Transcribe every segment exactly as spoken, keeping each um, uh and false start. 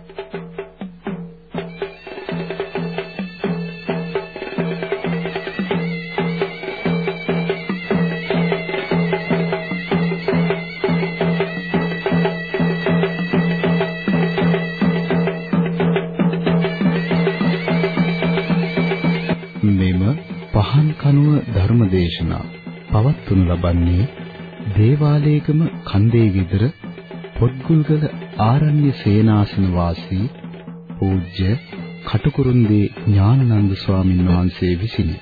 ධර්මදේශනා පවත්වනු ලබන්නේ දේවාලේගම කන්දේ ගෙදර පොත්ගුල්ගල ආරණ්‍ය සේනාසන වාසී පූජ්‍ය කටුකුරුන්දී ඥානানন্দ ස්වාමින් වහන්සේ විසිනි.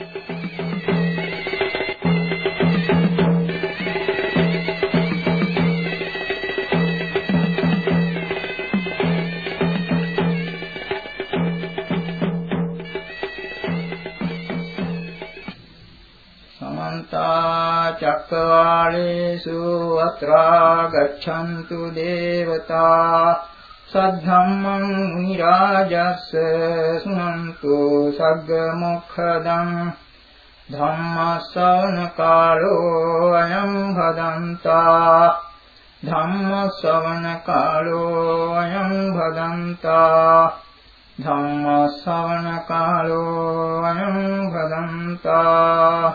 චක්කවාලේසු අත්‍රා ගච්ඡන්තු දේවතා සද්ධම්මං මුනි රාජස්ස සුනන්තු සග්ග මොක්ඛදං ධම්මස්සවන කාලෝ අයං භදන්තා ධම්මස්සවන කාලෝ අයං භදන්තා ධම්මස්සවන කාලෝ අයං භදන්තා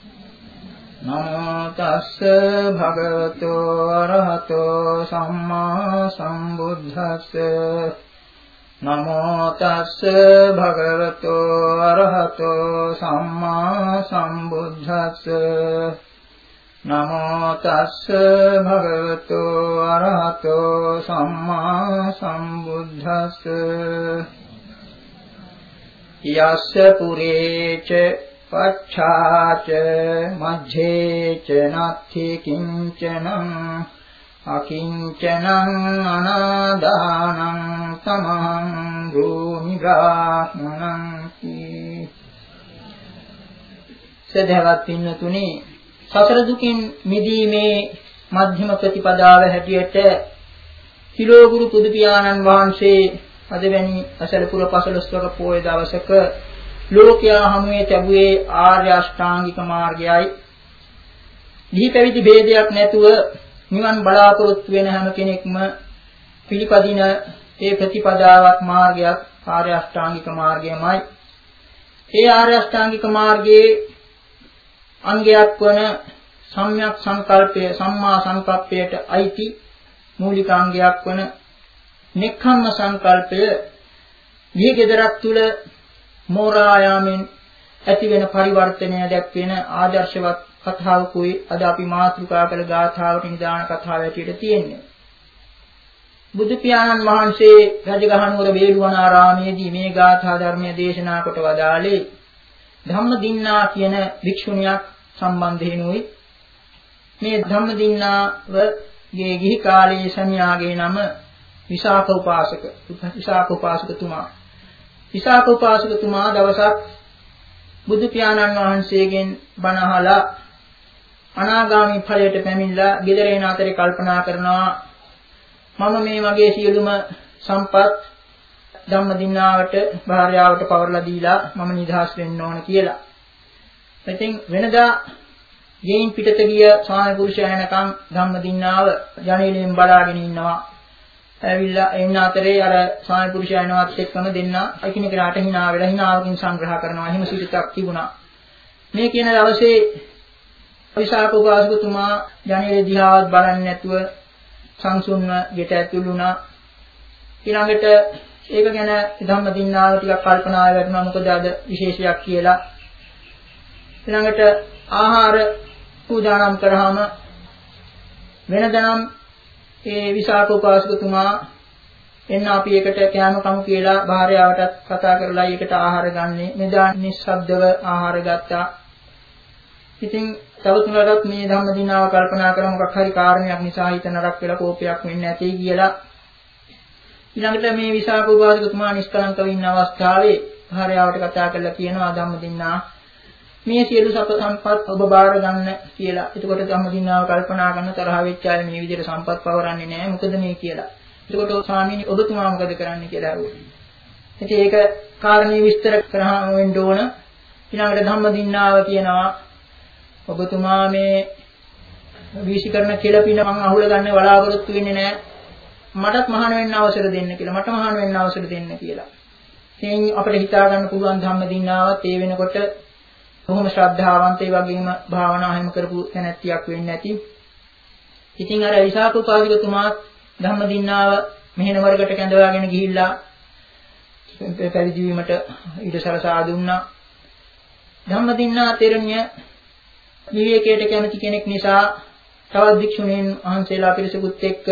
නමෝ තස්ස භගවතු අරහතෝ සම්මා සම්බුද්දස්ස නමෝ තස්ස භගවතු අරහතෝ සම්මා සම්බුද්දස්ස නමෝ තස්ස භගවතු අරහතෝ සම්මා සම්බුද්දස්ස යස්ස පුරේච පච්ඡාච මජ්ජේච නත්ථි කිංචනං අකිංචනං අනාදානං තමං භූමි බ්‍රාහ්මණං කී සදහවත් පින්නතුනි සතර දුකින් මිදීමේ මධ්‍යම ප්‍රතිපදාව හැටියට තිලෝගුරු පුදු පියාණන් වහන්සේ අද වැනි අසලපුර පසළොස්වක පොය දවසක ලෝකයා හමුවේ ලැබුවේ ආර්ය අෂ්ටාංගික මාර්ගයයි. දිහි පැවිදි ભેදයක් නැතුව නිවන් බලාපොරොත්තු වෙන හැම කෙනෙක්ම පිළිපදින ඒ ප්‍රතිපදාවක් මාර්ගයක් ආර්ය අෂ්ටාංගික මාර්ගයමයි. ඒ ආර්ය අෂ්ටාංගික මාර්ගයේ අංගයක් වන සම්‍යක් සංකල්පය සම්මා සංකප්පයට අයිති මූලික අංගයක් වන නෙක්ඛම්ම සංකල්පය දිහි gedarak තුල මෝරායාමෙන් ඇති වෙන පරිවර්තනය දැක්වෙන ආදර්ශවත් කතාවකුයි අද අපි මාතෘකා කළ ගාථාවට නිදාන කතාව ඇටියට තියෙන්නේ. බුදු පියාණන් වහන්සේ රජගහනුවර වේළුවනාරාමයේදී මේ ගාථා ධර්මයේ දේශනා කොට වදාළේ ධම්මදින්නා කියන භික්ෂුණියක් සම්බන්ධයෙන්ුයි. මේ ධම්මදින්නාවගේ ගිහි කාලයේ සමියාගේ නම විසාක උපාසක විසාක උපාසකතුමා විසාක උපාසකතුමා දවසක් බුදු පියාණන් වහන්සේගෙන් බණ අහලා අනාගාමී ඵලයට පැමිණලා ගෙදර එන අතරේ කල්පනා කරනවා මම මේ මගේ සියලුම සම්පත් ධම්මදින්නාවට භාර්යාවට පවරලා දීලා මම නිදහස් වෙන්න ඕන කියලා. ඉතින් වෙනදා ගෙයින් පිටත ගිය ස්වාමි පුරුෂයා එනකන් ධම්මදින්නාව ජනේලෙන් බලාගෙන ඉන්නවා. ඇවිල්ලා එන්න අතරේ අර ස්වාමි පුරුෂයා එනවත් එක්කම දෙන්න එකිනෙකාට hina වෙලා hinaවකින් සංග්‍රහ කරනවා. එහෙම සිටක් තිබුණා. මේ කියන දවසේ විසාක උපාසකතුමා ජනේලෙ දිහාවත් බලන්නේ නැතුව සංසුන්ව ගෙට ඇතුළු වුණා. ඊළඟට ඒක ගැන ධම්මදින්නාව ටිකක් කල්පනා කරනවා මොකද අද විශේෂයක් කියලා. ඊළඟට ආහාර පූජානම් කරාම වෙනදනම් ඒ විසාක උපාසකතුමා එන්න අපි එකට කෑම කමු කියලා භාර්යාවටත් කතා කරලා ඒකට ආහාර ගන්නේ. මෙදා නිස්සබ්දව ආහාර ගත්තා. ඉතින් තවතුනටත් මේ ධම්මදිනාව කල්පනා කරන මොකක් හරි කාරණයක් නිසා හිත නරක වෙලා කෝපයක් වෙන්නේ නැtei කියලා. ඊළඟට මේ විසාක උපාසකතුමා නිෂ්කලංකව ඉන්න අවස්ථාවේ භාර්යාවට කතා කරලා කියනවා ධම්මදින්නා මේ සියලු සම්පත් ඔබ බාර ගන්න කියලා. එතකොට ධම්මදින්නාව කල්පනා කරන තරහ වෙච්ච අය මේ විදිහට සම්පත් පවරන්නේ නැහැ. මොකද මේ කියලා. එතකොට ස්වාමීනි ඔබතුමා මොකද කරන්නේ කියලා අහුවා. ඉතින් ඒක කාරණේ විස්තර කරාම වෙන්න ඕන. ඊළඟට ධම්මදින්නාව කියනවා ඔබතුමා මේ වීසි කරන කෙලපින මම අහුල ගන්න බලාපොරොත්තු වෙන්නේ නැහැ. මටත් මහාන වෙන්න අවසර දෙන්න කියලා. මට මහාන වෙන්න අවසර දෙන්න කියලා. ඉතින් අපිට හිතා ගන්න පුළුවන් ධම්මදින්නාවත් ඒ වෙනකොට බොහොම ශ්‍රද්ධාවන්ත ඒ වගේම භාවනා හැම කරපු තැනැත්තියක් වෙන්නේ නැති. ඉතින් අර විසාක උපාධිකතුමාත් ධම්මදින්නාව මෙහෙණවරකට කැඳවාගෙන ගිහිල්ලා පැවිදි වීමට ඊට සලසා දුන්නා. ධම්මදින්නා තෙරණිය විවේකයට කැමති කෙනෙක් නිසා තවත් භික්ෂුණීන් වහන්සේලා පිරිසකුත් එක්ක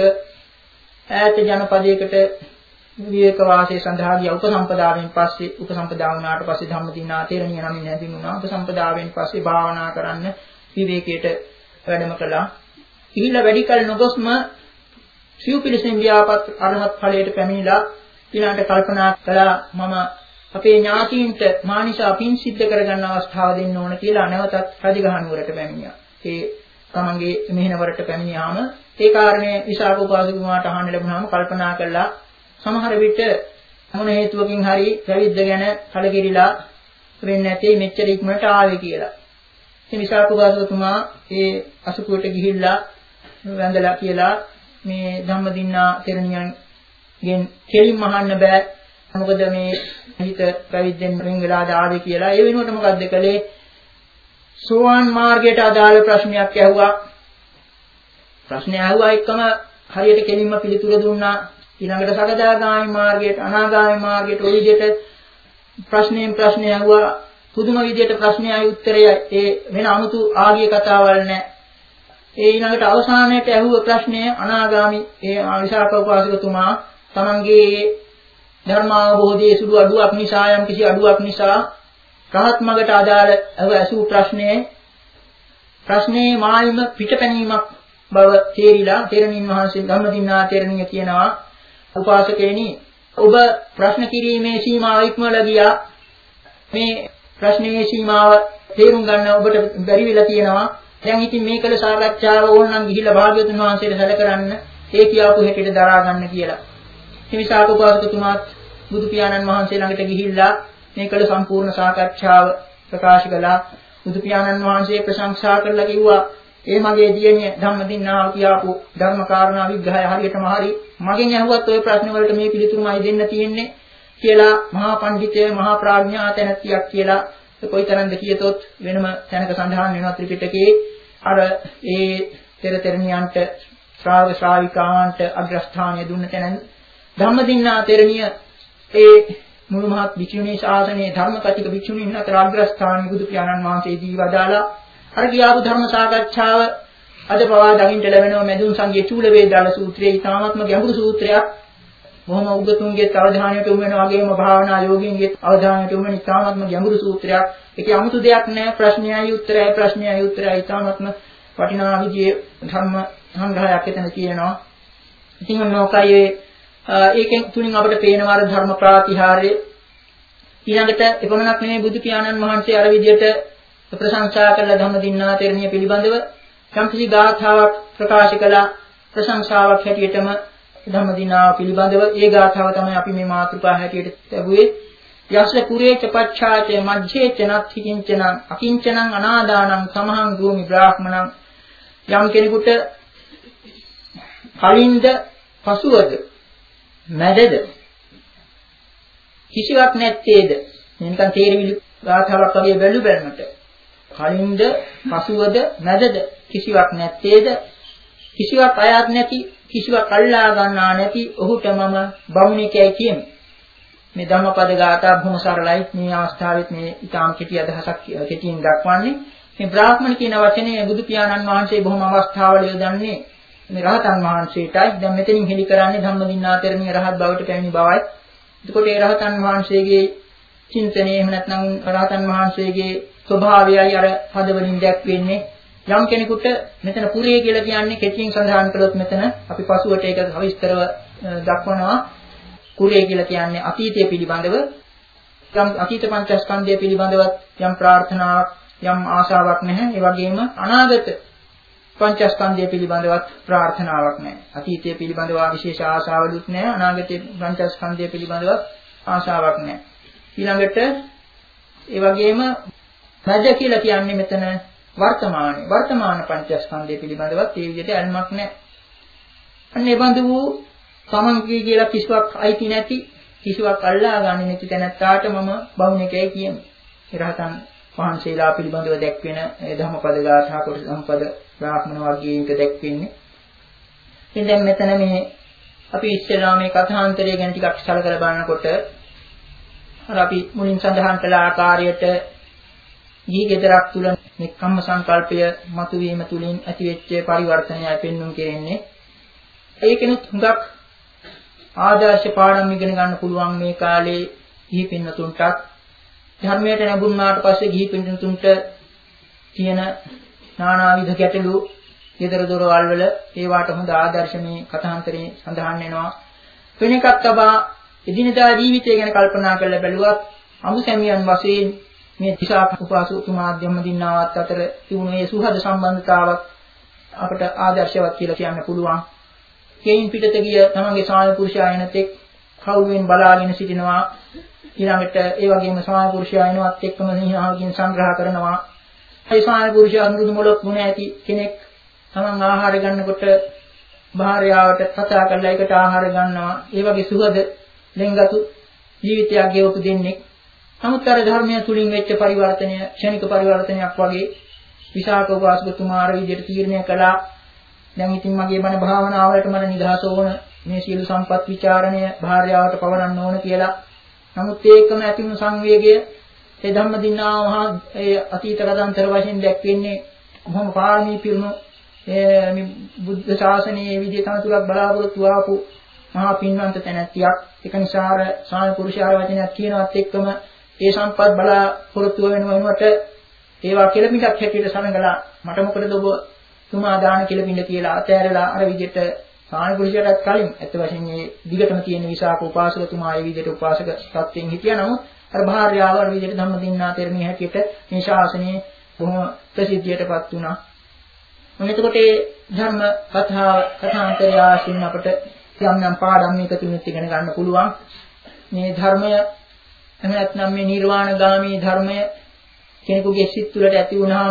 ඈත ජනපදයකට විවේක වාසය සඳහා ගියා. උපසම්පදාවෙන් පස්සේ උපසම්පදා වුණාට පස්සේ ධම්මදින්නා තෙරණිය නමින් හැඳින්වුණා. උපසම්පදාවෙන් පස්සේ භාවනා කරන්න විවේකයට වැඩම කළා. ඉහිලා වැඩි කල නොගොස්ම සිව් පිළිසෙන් ව්‍යාපත් අරහත් ඵලයට පැමිණිලා ඊළඟට කල්පනා කළා මම අපේ ඥාතීන්ට මානිසා පින් සිද්ධ කරගන්න අවස්ථාව දෙන්න ඕන කියලා නැවතත් රජගහනුවරට පැමිණියා. ඒ තමන්ගේ මෙහෙණවරට පැමිණියාම ඒ කාරණේ විසාක උපාසකතුමාට අහන්න ලැබුණාම කල්පනා කළා සමහර විට මොන හේතුවකින් හරි පැවිද්ද ගැන කලකිරිලා වෙන්නේ නැtei මෙච්චර ඉක්මනට ආවේ කියලා. ඉතින් විසාක උපාසකතුමා ඒ අසුකුවට ගිහිල්ලා වැඳලා කියලා මේ ධම්මදින්නා තෙරණියන්ගෙන් කෙලින්ම අහන්න බෑ. මොකද මේ හිත පැවිද්දෙන් වෙන් වෙලා ආවේ කියලා. ඒ වෙනුවට මොකද්ද කළේ? සෝවාන් මාර්ගයට අදාළ ප්‍රශ්නයක් ඇහුවා. ප්‍රශ්නය ඇහුවා එක්කම හරියට කෙලින්ම පිළිතුර දුන්නා. ඊළඟට සකදාගාමී මාර්ගයට අනාගාමී මාර්ගයට ඔය විදිහට ප්‍රශ්නෙන් ප්‍රශ්නය ඇහුවා. පුදුම විදිහට ප්‍රශ්නයයි උත්තරයයි ඒ වෙන 아무තු ආගිය කතාවල් නැහැ. ඒ ඊළඟට අවසානයේට ඇහුව ප්‍රශ්නය අනාගාමී ඒ විසාක උපාසකතුමා තමන්ගේ ධර්මාවබෝධයේ සුළු අඩුවක් නිසා යම් කිසි අඩුවක් නිසා රහත් මගට අදාළ අසූ ප්‍රශ්නයේ ප්‍රශ්නේ මායිම පිටපැනීමක් බව තේරිලා තෙරණින් වහන්සේ ධම්මදින්නා තෙරණිය කියනවා උපාසකේනි ඔබ ප්‍රශ්න කිරීමේ සීමාව ඉක්මවලා ගියා මේ ප්‍රශ්නේ සීමාව තේරුම් ගන්න ඔබට බැරි වෙලා තියෙනවා දැන් ඉතින් මේ කළ සාකච්ඡාව ඕනනම් ගිහිල්ලා භාග්‍යවතුන් වහන්සේට සැලකරන්න ඒ කියාපු හැටියට දරා ගන්න කියලා. මේ විසාක උපාසකතුමාත් බුදු පියාණන් වහන්සේ ළඟට ගිහිල්ලා මේ කළ සම්පූර්ණ සාකච්ඡාව ප්‍රකාශ කළා. බුදු පියාණන් වහන්සේ ප්‍රශංසා කරලා කිව්වා ඒ මගේ දියණිය ධම්මදින්නාව කියාපු ධර්ම කාරණා විග්‍රහය හරියටම හරි. මගෙන් අහුවත් ওই ප්‍රශ්න වලට මේ පිළිතුරුමයි දෙන්න තියෙන්නේ කියලා මහා පඬිතය මහා ප්‍රඥා තැනැත්තියක් කියලා කොයිතරම්ද කියතොත් වෙනම තැනක සඳහන් වෙනවා ත්‍රිපිටකයේ අර ඒ තෙරතෙරණියන්ට ශ්‍රාවක ශ්‍රාවිකාවන්ට අග්‍රස්ථානය දුන්න තැන ධම්මදින්නා තෙරණිය ඒ මුළු මහත් භික්ෂුණී ශාසනයේ ධර්මකතික භික්ෂුණීන් අතර අග්‍රස්ථානීය බුදු පියාණන් වහන්සේ දී වදාලා අර කියාපු ධර්ම සාකච්ඡාව අද පවා දකින්න ලැබෙනවා මෙදුන් සංඝයේ චූල වේදාල සූත්‍රයේ ඊ타ත්ම ගැඹුරු සූත්‍රයක්. බොහොම උගතුන්ගේ අවධානයට යොමු වෙන වගේම භාවනා යෝගීන්ගේ අවධානයට යොමු වෙන ඊ타ත්ම ගැඹුරු සූත්‍රයක්. ඒකේ 아무තු දෙයක් නැහැ. ප්‍රශ්නයයි උත්තරයයි ප්‍රශ්නයයි උත්තරයයි ඊ타ත්ම වටිනා විදිහේ ධර්ම සංග්‍රහයක් එතන තියෙනවා. ඉතින් මොනෝකයේ ඒකෙන් තුලින් අපිට පේනවා අර ධර්ම ප්‍රාතිහාර්ය ඊළඟට එපමණක් නෙමෙයි බුදු පියාණන් වහන්සේ අර විදිහට ප්‍රශංසා කළ ධම්මදින්නා තෙරණිය පිළිබඳව සම්පූර්ණ ගාථාවක් ප්‍රකාශ කළා ප්‍රශංසාවක් හැටියටම ධම්මදින්නාව පිළිබඳව ඒ ගාථාව තමයි අපි මේ මාතෘකා හැටියට ලැබුවේ යස්ස පුරේච පච්ඡාච මජ්ජේච නත්ථි කිංචනං අකිංචනං අනාදානං සමහං භූමි බ්‍රාහ්මණං යම් කෙනෙකුට කලින්ද පසුවද මැදද කිසිවක් නැත්තේද නිකන් තේරවිලි ගාථාවක් වගේ බැලු බැලමට කලින්ද පසුවද මැදද කිසිවක් නැත්තේද කිසිවක් අයත් නැති කිසිවක් අල්ලා ගන්නා නැති ඔහුට මම බමුණෙකයි කියමි. මේ ධම්මපද ගාථා බොහොම සරලයි. මේ අවස්ථාවෙත් මේ ඊටාම් කෙටි අදහසක් කෙටියෙන් දක්වන්නේ. මේ බ්‍රාහ්මණ කියන වචනේ බුදු පියාණන් වහන්සේ බොහොම අවස්ථාවල යොදන්නේ මේ රහතන් වහන්සේටයි. දැන් මෙතනින් හෙළි කරන්නේ ධම්මදින්නා තෙරණිය රහත් බවට පැමිණි බවයි. එතකොට ඒ රහතන් වහන්සේගේ චින්තනයේ එහෙම නැත්නම් රහතන් වහන්සේගේ ස්වභාවයයි අර පදවලින් දැක්වෙන්නේ. යම් කෙනෙකුට මෙතන පුරේ කියලා කියන්නේ කෙටියෙන් සඳහන් කළොත් මෙතන අපි පසුවට ඒක විස්තරව දක්වනවා. කුරේ කියලා කියන්නේ අතීතය පිළිබඳව යම් අතීත පංචස්කන්ධය පිළිබඳව යම් ප්‍රාර්ථනාවක් යම් ආශාවක් නැහැ. ඒ වගේම අනාගත පංචස්කන්ධය පිළිබඳවත් ප්‍රාර්ථනාවක් නැහැ. අතීතය පිළිබඳව විශේෂ ආශාවලුත් නැහැ. අනාගත පංචස්කන්ධය පිළිබඳව ආශාවක් නැහැ. ඊළඟට ඒ වගේම රජ කියලා කියන්නේ මෙතන වර්තමානයේ වර්තමාන පංචස්කන්ධය පිළිබඳවත් ඒ විදිහට අල්මක් නැහැ. අන්න ඒ බඳු වූ තමන්ගේ කියලා කිසිවක් අයිති නැති කිසිවක් අල්ලා ගන්න නැති තැනත්තාට මම බවුණකයි කියන්නේ. ඒ රහතන් වහන්සේලා පිළිබඳව දැක්වෙන ඒ ධම්මපද ගාථා කොට ධම්මපද බ්‍රාහ්මණ වර්ගයේක දැක්වෙන්නේ. ඉතින් දැන් මෙතන මේ අපි ඉස්සෙල්ලා මේ කථාන්තරය ගැන ටිකක් සැලකලා බලනකොට අර අපි මුලින් සඳහන් කළ ආකාරයට ගිහි ගෙදරක් තුල නික්කම්ම සංකල්පය මතුවීම තුලින් ඇතිවෙච්ච පරිවර්තනයයි පෙන්වුම් කෙරෙන්නේ. ඒකෙනුත් හුඟක් ආදර්ශ පාඩම් ඉගෙන ගන්න පුළුවන් මේ කාලේ ගිහි පින්නතුන්ට. ධර්මයට නැඹුරුනාට පස්සේ ගිහි පින්නතුන්ට තියෙන නානාවිධ ගැටලු ගෙදර දොරවල් වල ඒවට හොඳ ආදර්ශ මේ කථාන්තරේ සඳහන් වෙනවා. වෙන එකක් තබා එදිනදා ජීවිතය ගැන කල්පනා කරලා බැලුවත් අමුසැමියන් වශයෙන් මේ දිශා උපාසකතුමා ධම්මදින්නාවත් අතර තිබුණු මේ සුහද සම්බන්ධතාවක් අපට ආදර්ශවත් කියලා කියන්න පුළුවන්. කේයින් පිටත ගිය තමන්ගේ ස්වාමි පුරුෂයා එනතෙක් කවුරුවෙන් බලාගෙන සිටිනවා. ඊළඟට ඒ වගේම ස්වාමි පුරුෂයා එනවත් එක්කම නිහාවකින් සංග්‍රහ කරනවා. ඒ ස්වාමි පුරුෂයා මෘදු මොළොක් ගුණ ඇති කෙනෙක් තමන් ආහාර ගන්නකොට භාර්යාවට කතා කරලා ඒකට ආහාර ගන්නවා. ඒ වගේ සුහද ලෙන්ගතු ජීවිතයක් ගෙවපු දෙන්නේ. නමුත් අර ධර්මය තුලින් වෙච්ච පරිවර්තනය ක්ෂණික පරිවර්තනයක් වගේ විසාක උපාසකතුමා ආර විදියට තීරණය කළා. දැන් ඉතින් මගේ බණ භාවනාවලට මම නිදහස ඕන මේ සියලු සම්පත් විචාරණය භාර්යාවට පවරන්න ඕන කියලා. නමුත් ඒකම ඇතිවුණු සංවේගය ඒ ධම්මදින්නා මහා ඒ අතීත කතාන්තර වශයෙන් දැක්වෙන්නේ මොහොම පාරමී පිරුණු මේ බුද්ධ ශාසනයේ විදිය තනතුරක් බලාපොරොත්තු ආපු මහා පින්වන්ත තැනැත්තියක්. ඒක නිසා අර ස්වාමි පුරුෂයාර වචනයක් කියනවත් එක්කම ඒ සම්පත් බලාපොරොත්තු වෙනවට ඒවා කෙලපිටක් හැටියට සමගලා මට මොකටද ඔබ තුමා දාන කෙලපිට කියලා අතෑරලා අර විදිහට ස්වාමි පුරුෂයාටත් කලින් ඇත්ත වශයෙන් මේ දිගටම තියෙන විසාක උපාසකතුමා ඒ විදිහට උපාසක තත්ත්වයෙන් හිටියා. නමුත් අර භාර්යාව අර විදිහට ධම්මදින්නා තෙරණිය හැටියට මේ ශාසනයේ බොහොම ප්‍රසිද්ධියටපත් වුණා. මොන එතකොට මේ ධර්ම කතා කථාන්තරය ආශ්‍රිතව අපට යම් යම් පාඩම් එකතුනුත් ඉගෙන ගන්න පුළුවන්. මේ ධර්මය එහෙම නැත්නම් මේ නිර්වාණගාමී ධර්මය කෙනෙකුගේ සිත් තුළට ඇති වුණාම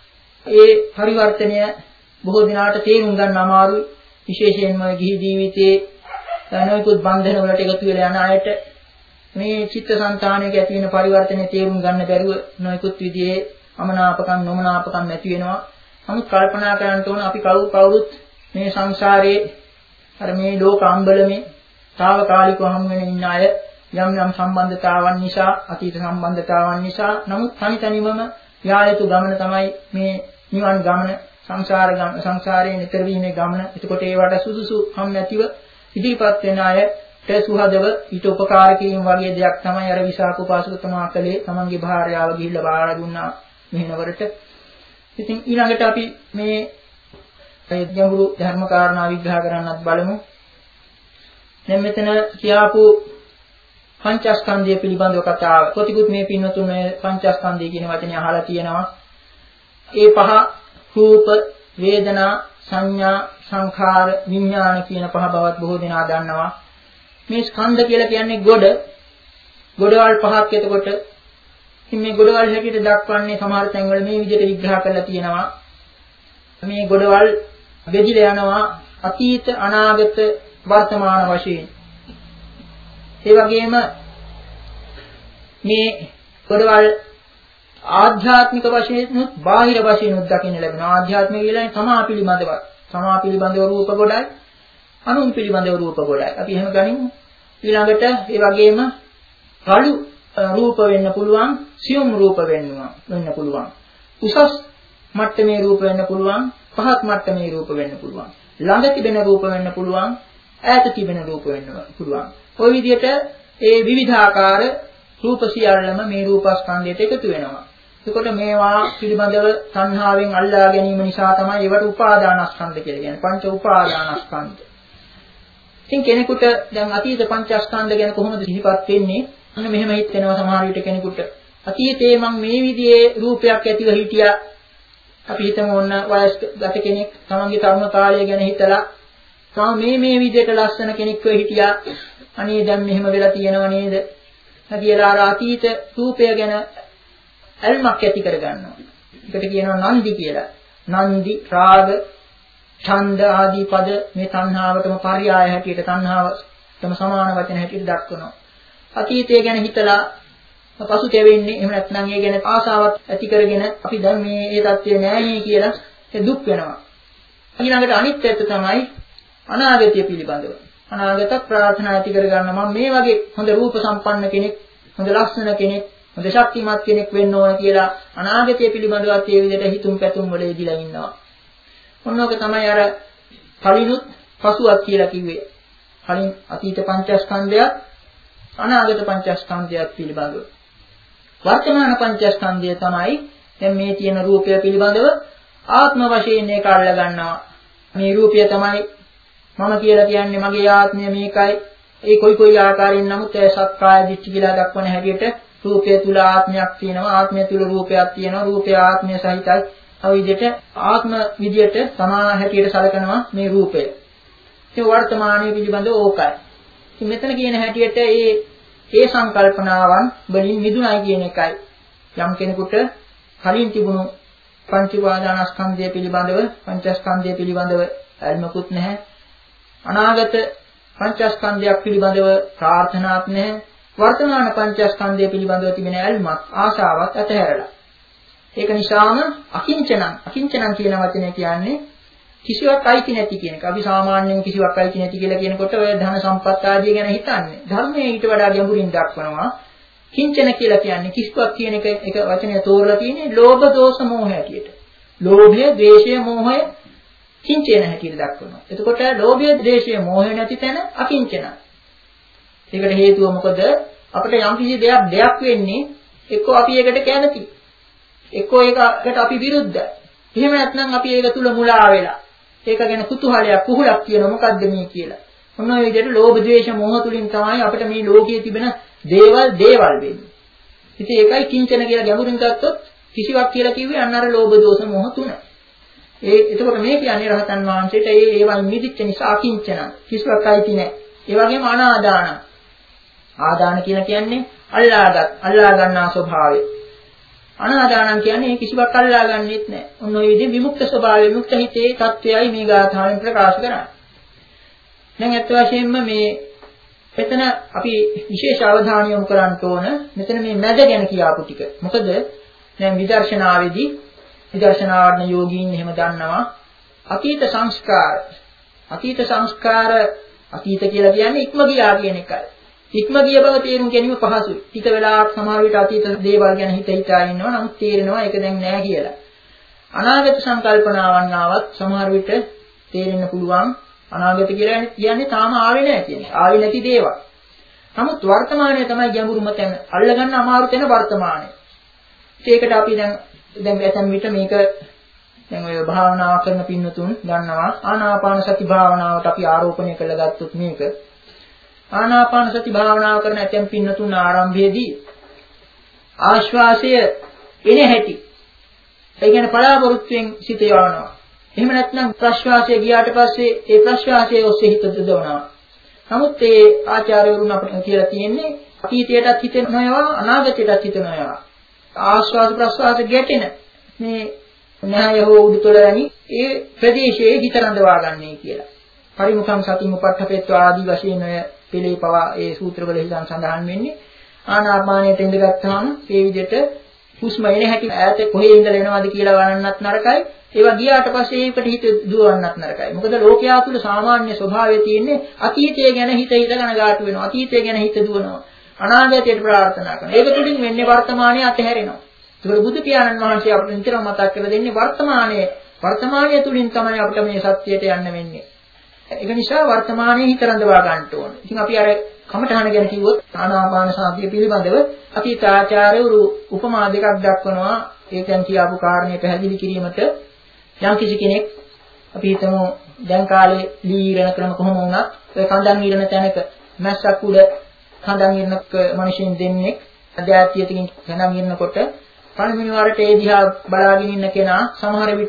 ඒ පරිවර්තනය බොහෝ දිනාට තේරුම් ගන්න අමාරුයි. විශේෂයෙන්ම ගිහි ජීවිතයේ ධනවිකුත් බන්ධන වලට එකතු වෙලා යන අයට මේ චිත්තසංතානයක ඇති වෙන පරිවර්තනය තේරුම් ගන්න බැරුව නොයෙකුත් විදිහේ අමනාපකම් නොමනාපකම් ඇති වෙනවා. නමුත් කල්පනා කරන්න ඕන අපි කවුරු කවුරුත් මේ සංසාරයේ අර මේ ලෝක අම්බලමේ తాවකාලිකව හම් වෙන ඉන්න අය යම් යම් සම්බන්ධතාවන් නිසා අතීත සම්බන්ධතාවන් නිසා නමුත් තනි තනිවම යා යුතු ගමන තමයි මේ නිවන් ගමන සංසාර ගමන සංසාරයේ නිතර වීමේ ගමන. එතකොට ඒවට සුදුසු හම් නැතිව ඉදිරිපත් වෙන අයට සුහදව ඊට උපකාර කිරීම වගේ දෙයක් තමයි අර විසාක උපාසකතුමා කළේ. තමන්ගේ භාර්යාව ගිහිල්ලා බාර දුන්නා මෙහෙණවරට. ඉතින් ඊළඟට අපි මේ ගැඹුරු ධර්ම කාරණා විග්‍රහ කරන්නත් බලමු. දැන් මෙතන කියාපු පංචස්කන්ධය පිළිබඳව කතාව. කොටිකුත් මේ පින්නතුන් මේ පංචස්කන්ධය කියන වචනේ අහලා තියෙනවා. ඒ පහ රූප, වේදනා, සංඥා, සංඛාර, විඥාන කියන පහ බවත් බොහෝ දෙනා දන්නවා. මේ ස්කන්ධ කියලා කියන්නේ ගොඩ. ගොඩවල් පහක්. එතකොට ඉතින් මේ ගොඩවල් හැටියට දක්වන්නේ සමහර තැන්වල මේ විදිහට විග්‍රහ කරලා තියෙනවා. මේ ගොඩවල් බෙදිලා යනවා අතීත, අනාගත, වර්තමාන වශයෙන්. ඒ වගේම මේ ගොඩවල් ආධ්‍යාත්මික වශයෙන් උත් බාහිර වශයෙන් උත් දකින්න ලැබෙනවා. ආධ්‍යාත්මික කියන්නේ තමා පිළිබඳව. තමා පිළිබඳව රූප ගොඩයි, අනුන් පිළිබඳව රූප ගොඩයි. අපි එහෙම ගනිමු. ඊළඟට ඒ වගේම රළු රූප වෙන්න පුළුවන්, සියුම් රූප වෙන්නවා වෙන්න පුළුවන්. උසස් මට්ටමේ රූප වෙන්න පුළුවන්, පහත් මට්ටමේ රූප වෙන්න පුළුවන්. ළඟ තිබෙන රූප වෙන්න පුළුවන්, ඈත තිබෙන රූප වෙන්න පුළුවන්. ওই විදිහට ඒ විවිධාකාර රූප සියල්ලම මේ රූපස්කන්ධයට එකතු වෙනවා. එතකොට මේවා පිළිබඳව සංහාවෙන් අල්ලා ගැනීම නිසා තමයි ඒවට උපාදානස්කන්ධ කියලා කියන්නේ. පංච උපාදානස්කන්ධ. ඉතින් කෙනෙකුට දැන් අතීත පංචස්කන්ධ ගැන කොහොමද සිහිපත් වෙන්නේ? අන්න මෙහෙම හිතෙනවා සමහර විට කෙනෙකුට. අතීතේ මම මේ විදිහේ රූපයක් ඇතිව හිටියා. අපි හිතමු ඔන්න වයස්ගත කෙනෙක් තමන්ගේ තරුණ කාලය ගැන හිතලා තා මේ මේ විදිහට ලස්සන කෙනෙක්ව හිටියා. අනේ දැන් මෙහෙම වෙලා තියෙනව නේද? කියලා අර අතීත රූපය ගැන ඇල්මක් ඇති කර ගන්නවා. ඒකට කියනවා නන්දි කියලා. නන්දි රාග ඡන්ද ආදී පද මේ තණ්හාවටම පర్యాయ හැටියට තණ්හාවටම සමාන වචන හැටියට දක්වනවා. අතීතය ගැන හිතලා පසුතැවෙන්නේ එහෙම නැත්නම් ඒ ගැන ආසාවක් ඇති කරගෙන අපි දැන් මේ ඒ தත්ත්වය නෑනේ කියලා දුක් වෙනවා. ඊළඟට අනිත් පැත්ත තමයි අනාගතය පිළිබඳව. අනාගත ප්‍රාර්ථනා ඇති කරගන්න මම මේ වගේ හොඳ රූප සම්පන්න කෙනෙක්, හොඳ ලක්ෂණ කෙනෙක්, හොඳ ශක්තිමත් කෙනෙක් වෙන්න ඕන කියලා අනාගතය පිළිබඳවත් ඒ විදිහට හිතුම් පැතුම් වල යෙදিলা ඉන්නවා. මොනවාක තමයි අර කලිනුත් පසුවක් කියලා කිව්වේ. කලින් අතීත පංචස්කන්ධයත් අනාගත පංචස්කන්ධයත් පිළිබඳව. වර්තමාන පංචස්කන්ධය තමයි දැන් මේ තියෙන රූපය පිළිබඳව ආත්ම වශයෙන් ඒක අල්ල ගන්නවා. මේ රූපය තමයි මම කියලා කියන්නේ මගේ ආත්මය මේකයි. ඒ කොයි කොයි ආකාරයෙන් නමුත් ඒ සක්කාය දිට්ඨි කියලා දක්වන හැටියට රූපය තුල ආත්මයක් තියෙනවා. ආත්මය තුල රූපයක් තියෙනවා. රූපය ආත්මය සහිතයි. අව විදිහට ආත්ම විදියට සමාන හැටියට සැලකනවා මේ රූපය. ඒ වර්තමානයේ පිළිබඳව ඕකයි. ඉතින් මෙතන කියන හැටියට ඒ ඒ සංකල්පනාවන් වලින් මිදුණයි කියන එකයි. යම් කෙනෙකුට කලින් තිබුණු පංච උපාදානස්කන්ධය පිළිබඳව පංචස්කන්ධය පිළිබඳව අල්මකුත් නැහැ. අනාගත පංචස්කන්ධයක් පිළිබඳව ප්‍රාර්ථනාවක් නැහැ. වර්තමාන පංචස්කන්ධය පිළිබඳව තිබෙන ඇල්මක් ආශාවක් අතහැරලා. ඒක නිසාම අකිංචනං අකිංචනං කියන වචනේ කියන්නේ කිසිවක් අයිති නැති කියන එක. අපි සාමාන්‍යයෙන් කිසිවක් අයිති නැති කියලා කියනකොට ඔය ධන සම්පත් ආදී ගැන හිතන්නේ. ධර්මයේ ඊට වඩා ගැඹුරින් දක්වනවා. කිංචන කියලා කියන්නේ කිසිවක් කියන එක එක වචනය තෝරලා තියෙන්නේ ලෝභ දෝෂ මෝහ හැටියට. ලෝභය, ද්වේෂය, මෝහය කිංචන හැටියට දක්වනවා. එතකොට ලෝභය, ද්වේෂය, මෝහය නැති තැන අකිංචන. ඒකට හේතුව මොකද? අපිට යම් කිසි දෙයක් දෙයක් වෙන්නේ එක්කෝ අපි ඒකට කැමති. එක්කෝ ඒකට අපි විරුද්ධයි. එහෙම නැත්නම් අපි ඒක තුල මුලා වෙලා. ඒක ගැන කුතුහලයක් කුහුලක් කියන මොකද්ද මේ කියලා. මොන ඔය විදිහට ලෝභ ද්වේෂ මෝහ තුලින් තමයි අපිට මේ ලෝකයේ තිබෙන දේවල් දේවල් වෙන්නේ. ඉතින් ඒකයි කිංචන කියලා ගැඹුරින් ගත්තොත් කිසිවක් කියලා කිව්වේ අන්න අර ලෝභ දෝෂ මෝහ තුන. ඒ එතකොට මේ කියන්නේ රහතන් වහන්සේට ඒ ඒවා නිදිච්ච නිසා අකිංචන කිසිවක් අයිති නැහැ. ඒ වගේම අනාදාන. ආදාන කියලා කියන්නේ අල්ලාගත් අල්ලා ගන්නා ස්වභාවය. අනාදානං කියන්නේ කිසිවක් අල්ලා ගන්නෙත් නැහැ. ඔන්න ඔය විදිහේ විමුක්ත ස්වභාවය විමුක්ත හිතේ தත්වයයි මේ ගාථාවෙන් ප්‍රකාශ කරන්නේ. දැන් අත් වශයෙන්ම මේ මෙතන අපි විශේෂ අවධානය යොමු කරන්න ඕන මෙතන මේ මැද ගැන කියාපු ටික. මොකද දැන් විදර්ශනාවේදී විදර්ශනාවර්ණ යෝගීන් එහෙම දන්නවා අතීත සංස්කාර අතීත සංස්කාර අතීත කියලා කියන්නේ ඉක්ම ගියා කියන එකයි. ඉක්ම ගිය බව තේරුම් ගැනීම පහසුයි. ටික වෙලාවක් සමහර විට අතීත දේවල් ගැන හිත හිතා ඉන්නවා. නමුත් තේරෙනවා ඒක දැන් නෑ කියලා. අනාගත සංකල්පනාවන් ආවත් සමහර විට තේරෙන්න පුළුවන්. අනාගත කියලා කියන්නේ තාම ආවේ නෑ කියන්නේ. ආවේ නැති දේවල්. නමුත් වර්තමානයේ තමයි ගැඹුරුම තැන. අල්ලගන්න අමාරු තැන වර්තමානය. ඒකට අපි දැන් දැන් ඇතන් විට මේක දැන් ඔය භාවනා කරන පින්නතුන් ගන්නවා. ආනාපාන සති භාවනාවට අපි ආරෝපණය කරලා ගත්තොත් මේක ආනාපාන සති භාවනාව කරන ඇතැම් පින්නතුන් ආරම්භයේදී ආශ්වාසය එන හැටි ඒ කියන්නේ පලාපොරොත්තුෙන් සිත යවනවා. එහෙම නැත්නම් ප්‍රශ්වාසය ගියාට පස්සේ ඒ ප්‍රශ්වාසයේ ඔස්සේ හිත දදවනවා. නමුත් ඒ ආචාර්යවරුන් අපිට කියලා තියෙන්නේ අතීතයටත් හිත නොයවා අනාගතයටත් හිත නොයවා. ආශ්වාස ප්‍රශ්වාස ගැටෙන මේ න්‍යාය හෝ උඩුතල වැනි ඒ ප්‍රදේශයේ හිත රඳවා ගන්නයි කියලා. පරිමුඛං සතින් උපට්ඨපේත්ව ආදී වශයෙන් ඔය පිළේ පවා ඒ සූත්‍රවල හිතන් සඳහන් වෙන්නේ ආනාපානයට ඉඳගත්තාම මේ විදිහට හුස්ම එන හැටි ඈත කොහේ ඉඳලා එනවද කියලා ගණන්නත් නරකයි. ඒවා ගියාට පස්සේ ඒකට හිත දුවන්නත් නරකයි. මොකද ලෝකයා තුල සාමාන්‍ය ස්වභාවය තියෙන්නේ අතීතය ගැන හිත හිත ගණගාටු වෙනවා. අතීතය ගැන හිත දුවනවා. අනාගතයට ප්‍රාර්ථනා කරනවා. ඒක තුලින් වෙන්නේ වර්තමානයේ අතහැරෙනවා. ඒකට බුදු පියාණන් වහන්සේ අපිට නිතරම මතක් කරලා දෙන්නේ වර්තමානයේ වර්තමානයේ තුලින් තමයි අපිට මේ සත්‍යයට යන්න වෙන්නේ. ඒක නිසා වර්තමානයේ හිත රඳවා ගන්න ඕන. ඉතින් අපි අර කමඨහන ගැන කිව්වොත් ආනාපාන සතිය පිළිබඳව අතීත ආචාර්යවරු උපමා දෙකක් දක්වනවා. ඒකෙන් කියාපු කාරණේ පැහැදිලි කිරීමට යම් කිසි කෙනෙක් අපි හිතමු දැන් කාලේ ලීරණ ක්‍රම කොහොම වුණත් ඔය කඳන් ඊරණ තැනක මැස්සක් උඩ කඳන් ඊරණක මිනිසෙන් දෙන්නේ අධ්‍යාත්මයෙන් කඳන් ඊරණකොට පළවෙනි වරට ඒ දිහා බලාගෙන ඉන්න කෙනා සමහර විට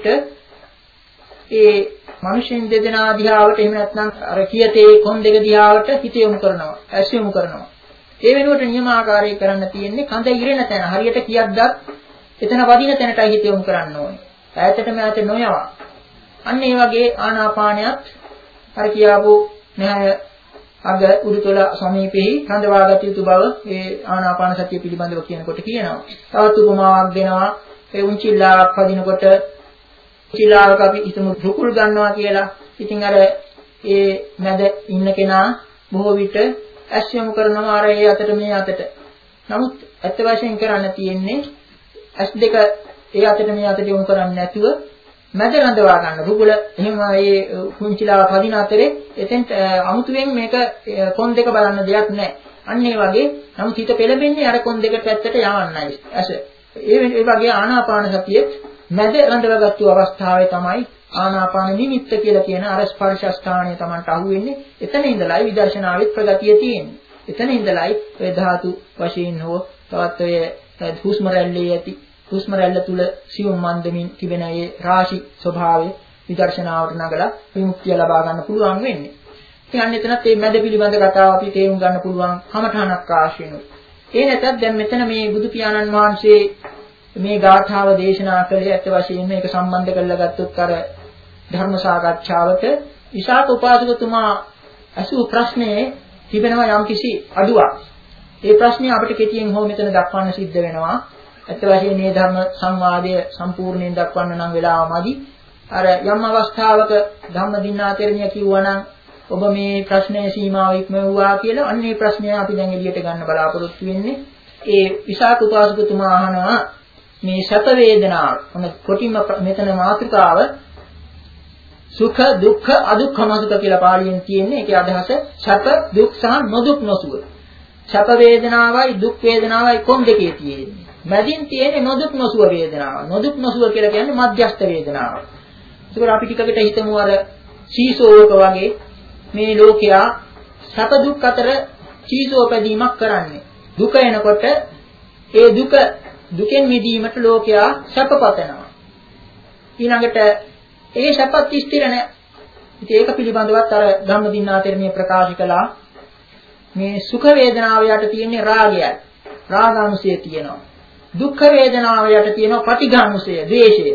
ඒ මිනිසෙන් දෙදෙනා දිහාවට එහෙම නැත්නම් අර කියතේ කොන් දෙක දිහාවට හිත යොමු කරනවා ඇස් යොමු කරනවා. ඒ වෙනුවට නියමාකාරී කරන්න තියෙන්නේ කඳ ඉරෙන තැන හරියට කියද්දත් එතන වදින තැනටයි හිත යොමු කරන්න ඕනේ. ඈතට මෑත නොයවා. අන්න ඒ වගේ ආනාපානයත් අර කියාපු නැහැ අග උඩුතල සමීපෙහි රඳවාගත යුතු බව ඒ ආනාපාන සතිය පිළිබඳව කියනකොට කියනවා. තවත් උපමාවක් දෙනවා. ඒ උන්චිල්ලාවක් පදිනකොට උන්චිල්ලාවක අපි හිතමු රුකුල් ගන්නවා කියලා. ඉතින් අර ඒ මැද ඉන්න කෙනා බොහෝ විට ඇස් යොමු කරනවා අර ඒ අතට මේ අතට. නමුත් ඇත්ත වශයෙන් කරන්න තියෙන්නේ ඇස් දෙක ඒ අතට මේ අතට යොමු කරන්නේ නැතුව මැද රඳවා ගන්න. රුකුල එහෙම ඒ කුංචිලාව පදින අතරේ එතෙන්ට අමුතුවෙන් මේක කොන් දෙක බලන්න දෙයක් නැහැ. අන්න ඒ වගේ නමුත් හිත පෙළඹෙන්නේ අර කොන් දෙකට පැත්තට යවන්නයි. ඇස. ඒ ඒ වගේ ආනාපාන සතියේ මැද රඳවගත්තු අවස්ථාවේ තමයි ආනාපාන නිමිත්ත කියලා කියන අර ස්පර්ශ ස්ථානය Tamanට අහුවෙන්නේ. එතන ඉඳලායි විදර්ශනාවෙත් ප්‍රගතිය තියෙන්නේ. එතන ඉඳලායි ඔය ධාතු වශයෙන් හෝ තවත් ඔය හුස්ම රැල්ලේ ඇති හුස්ම රැල්ල තුල සියුම් මන්දමින් තිබෙන ඒ රාශි ස්වභාවය විදර්ශනාවට නගලා විමුක්තිය ලබා ගන්න පුළුවන් වෙන්නේ. ඉතින් එතනත් මේ මැද පිළිබඳ කතාව අපි තේරුම් ගන්න පුළුවන් කමඨානක් ආශ්‍රයෙන්ුයි. ඒ නැතත් දැන් මෙතන මේ බුදු පියාණන් වහන්සේ මේ ගාථාව දේශනා කළේ ඇත්ත වශයෙන්ම මේක සම්බන්ධ කරලා ගත්තොත් අර ධර්ම සාකච්ඡාවට ඉෂාක උපාසකතුමා අසු ප්‍රශ්නේ තිබෙනවා යම්කිසි අඩුවක්. ඒ ප්‍රශ්නේ අපිට කෙටියෙන් හෝ මෙතන දක්වන්න සිද්ධ වෙනවා. ඇත්ත වශයෙන්ම මේ ධර්ම සංවාදය සම්පූර්ණයෙන් දක්වන්න නම් වෙලාව මදි. අර යම් අවස්ථාවක ධම්ම දින්නාතරණිය කිව්වනම් ඔබ මේ ප්‍රශ්නයේ සීමාව ඉක්මවුවා කියලා අන්න ඒ ප්‍රශ්නය අපි දැන් එළියට ගන්න බලාපොරොත්තු වෙන්නේ. ඒ විසාක උපාසකතුමා අහනවා මේ සැප වේදනාව මොන කොටිම මෙතන මාතෘකාව සුඛ දුක්ඛ අදුක්ඛම සුඛ කියලා පාළියෙන් තියෙන්නේ. ඒකේ අදහස සැප දුක් සහ නොදුක් නොසුව. සැප වේදනාවයි දුක් වේදනාවයි කොන් දෙකේ තියෙන්නේ. මැදින් තියෙන්නේ නොදුක් නොසුව වේදනාව. නොදුක් නොසුව කියලා කියන්නේ මධ්‍යස්ථ වේදනාව. ඒකෝර අපි ටිකකට හිතමු අර සීසෝවක වගේ මේ ලෝකයා සැප දුක් අතර සීසෝ පැදීමක් කරන්නේ. දුක එනකොට ඒ දුක දුකෙන් මිදීමට ලෝකයා සැපපතනවා. ඊළඟට ඒ සැපත් ස්ථිර නැහැ. ඉතින් ඒක පිළිබඳවත් අර ධම්මදින්නාතරණිය ප්‍රකාශ කළා මේ සුඛ වේදනාව යට තියෙන්නේ රාගයයි. රාගානුසය තියෙනවා. දුක්ඛ වේදනාව යට තියෙනවා පටිඝානුසය, ද්වේෂය.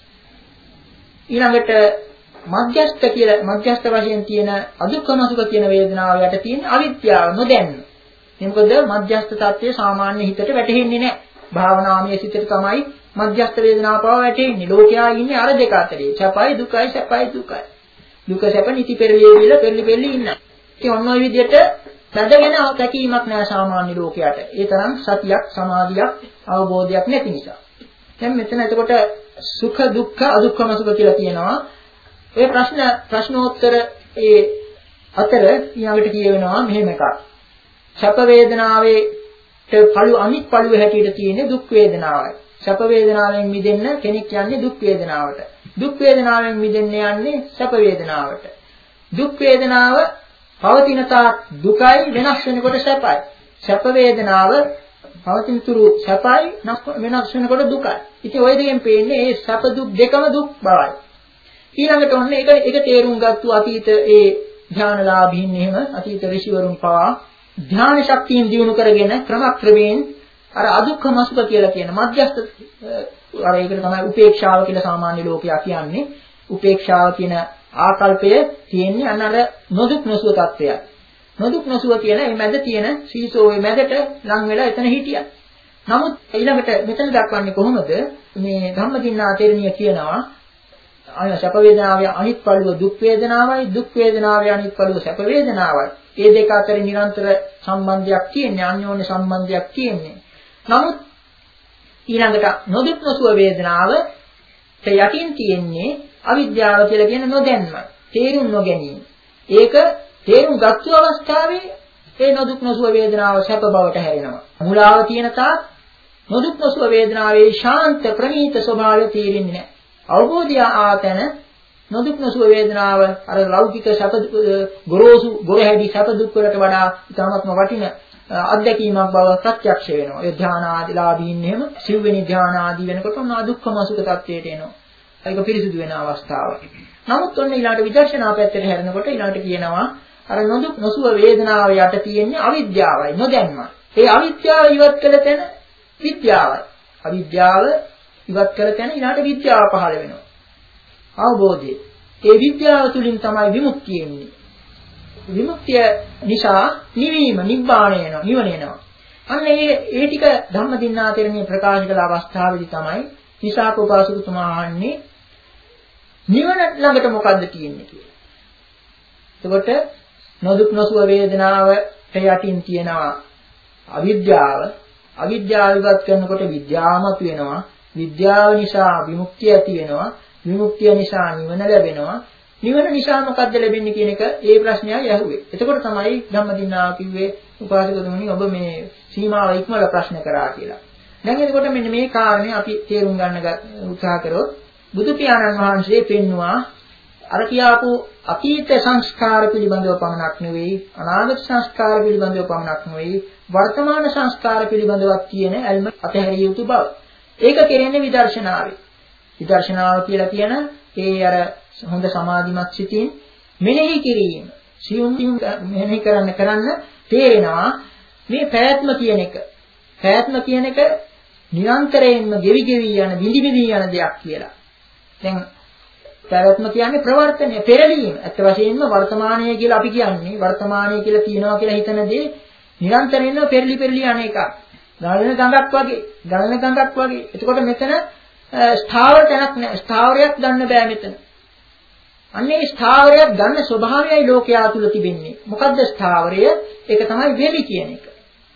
ඊළඟට මධ්‍යස්ථ කියලා මධ්‍යස්ථ වශයෙන් තියෙන අදුක්ඛම සුඛ කියන වේදනාව යට තියෙන අවිද්‍යාව නොදැන්න. මොකද මධ්‍යස්ථ tattve සාමාන්‍ය හිතට වැටහෙන්නේ නැහැ. භාවනාමය සිතට තමයි මධ්‍යස්ථ වේදනාව පව වැටෙන්නේ. ලෝකයා ඉන්නේ අර දෙක අතරේ. සැපයි දුකයි සැපයි දුකයි. දුක සැප නිති පෙරලිය විල පෙරලි පෙරලි ඉන්නා. ඉතින් ඔන්න ඔය විදිහට සැදගෙන තැකීමක් නෑ සාමාන්‍ය ලෝකයට. ඒ තරම් සතියක් සමාධියක් අවබෝධයක් නැති නිසා. දැන් මෙතන එතකොට සුඛ දුක්ඛ අදුක්ඛම සුඛ කියලා කියනවා. ඒ ප්‍රශ්න ප්‍රශ්නෝත්තර ඒ අතර ඊළඟට කියවෙනවා මෙහෙම එකක්. සැප වේදනාවේ පළු අනිත් පළුවේ හැටියට තියෙන්නේ දුක් වේදනාවයි. සැප වේදනාවෙන් මිදෙන්න කෙනෙක් යන්නේ දුක් වේදනාවට. දුක් වේදනාවෙන් මිදෙන්න යන්නේ සැප වේදනාවට. දුක් වේදනාව පවතින තාක් දුකයි වෙනස් වෙනකොට සැපයි. සැප වේදනාව පවතින තුරු සැපයි වෙනස් වෙනකොට දුකයි. ඉතින් ওই දෙකෙන් පේන්නේ මේ සැප දුක් දෙකම දුක් බවයි. ඊළඟට ඔන්න ඒක ඒක තේරුම් ගත්තු අතීත ඒ ධානලාභීන් එහෙම අතීත ඍෂිවරුන් පවා ධාන ශක්තියෙන් දිනු කරගෙන ක්‍රමක්‍රමයෙන් අර අදුක්ඛම සුඛ කියලා කියන මධ්‍යස්ථ අර ඒකට තමයි උපේක්ෂාව කියලා සාමාන්‍ය ලෝකයා කියන්නේ. උපේක්ෂාව කියන ආකල්පය තියෙන්නේ අන්න අර නොදුක් නොසුව තත්ත්වයක්. නොදුක් නොසුව කියන මේ මැද තියෙන සීසෝවේ මැදට ලං වෙලා එතන හිටියා. නමුත් ඊළඟට මෙතන දක්වන්නේ කොහොමද? මේ ධම්මදින්නාතරණිය කියනවා අය සැප වේදනාවේ අනිත් පළුව දුක් වේදනාවයි දුක් වේදනාවේ අනිත් පළුව සැප වේදනාවයි. මේ දෙක අතර නිරන්තර සම්බන්ධයක් තියෙන්නේ අන්‍යෝන්‍ය සම්බන්ධයක් තියෙන්නේ. නමුත් ඊළඟට නොදුක් නොසුව වේදනාවට යටින් තියෙන්නේ අවිද්‍යාව කියලා කියන නොදැන්ම, තේරුම් නොගැනීම. ඒක තේරුම් ගත්තු අවස්ථාවේ ඒ නොදුක් නොසුව වේදනාව සැප බවට හැරෙනවා. මුලාව තියෙන තාක් නොදුක් නොසුව වේදනාවේ ශාන්ත ප්‍රණීත ස්වභාවය තේරෙන්නේ නැහැ. අවබෝධය ආතන නොදුක් නොසුව වේදනාව අර ලෞකික සැප ගොරෝසු ගොරහැඩි සැප දුක් වලට වඩා ඉතාමත්ම වටින අත්දැකීමක් බව ප්‍රත්‍යක්ෂ වෙනවා. ඒ ධාන ආදිලාභීන් එහෙම සිව්වෙනි ධාන ආදී වෙනකොට ඔන්න අදුක්ඛම සුඛ tattweට එනවා. ඒක පිරිසුදු වෙන අවස්ථාවක්. නමුත් ඔන්න ඊළඟට විදර්ශනා පැත්තට හැරෙනකොට ඊළඟට කියනවා අර නොදුක් නොසුව වේදනාව යට තියෙන්නේ අවිද්‍යාවයි නොදැන්මයි. ඒ අවිද්‍යාව ඉවත් කළ තැන විද්‍යාවයි. අවිද්‍යාව ඉවත් කළ තැන ඊළඟට විද්‍යාව පහළ වෙනවා. අවබෝධය. ඒ විද්‍යාව තුළින් තමයි විමුක්තිය එන්නේ. විමුක්තිය නිසා නිවීම, නිබ්බාණය එනවා, නිවන එනවා. අන්න ඒ ඒ ටික ධම්මදින්නා තෙරණිය ප්‍රකාශ කළ අවස්ථාවේදී තමයි විසාක උපාසකතුමා අහන්නේ නිවන ළඟට මොකද්ද තියෙන්නේ කියලා. එතකොට නොදුක් නොසුව වේදනාවට යටින් තියෙනවා අවිද්‍යාව. අවිද්‍යාව ඉවත් කරනකොට විද්‍යාවමතු වෙනවා. විද්‍යාව නිසා විමුක්තිය ඇති වෙනවා. විමුක්තිය නිසා නිවන ලැබෙනවා. නිවන නිසා මොකද්ද ලැබෙන්නේ කියන එක ඒ ප්‍රශ්නයයි ඇහුවේ. එතකොට තමයි ධම්මදින්නා කිව්වේ උපාසකතුමනි ඔබ මේ සීමාව ඉක්මවලා ප්‍රශ්න කරා කියලා. දැන් එතකොට මෙන්න මේ කාරණේ අපි තේරුම් ගන්න උත්සාහ කරොත් බුදු පියාණන් වහන්සේ පෙන්වුවා අර කියාපු අතීත සංස්කාර පිළිබඳව පමණක් නෙවෙයි අනාගත සංස්කාර පිළිබඳව පමණක් නෙවෙයි වර්තමාන සංස්කාර පිළිබඳවත් කියන ඇල්ම අතහැරිය යුතු බව. ඒක කෙරෙන්නේ විදර්ශනාවේ. විදර්ශනාව කියලා කියන ඒ අර හොඳ සමාධිමත් සිතින් මෙනෙහි කිරීම. සියුම් මෙනෙහි කරන්න කරන්න තේරෙනවා මේ පැවැත්ම කියන එක. පැවැත්ම කියන එක නිරන්තරයෙන්ම ගෙවි ගෙවි යන විඳි විඳි යන දෙයක් කියලා. දැන් පැවැත්ම කියන්නේ ප්‍රවර්තනය, පෙරලීම. අත් වශයෙන්ම වර්තමානය කියලා අපි කියන්නේ වර්තමානය කියලා කියනවා කියලා හිතන දේ නිරන්තරයෙන්ම පෙරලි පෙරලි යන එකක්. ගලන ගඟක් වගේ, ගලන ගඟක් වගේ. එතකොට මෙතන ස්ථාවර තැනක් නැහැ. ස්ථාවරයක් ගන්න බෑ මෙතන. අන්නේ ස්ථාවරයක් ගන්න ස්වභාවයයි ලෝකයා තුල තිබෙන්නේ. මොකද්ද ස්ථාවරය? ඒක තමයි වෙමි කියන එක.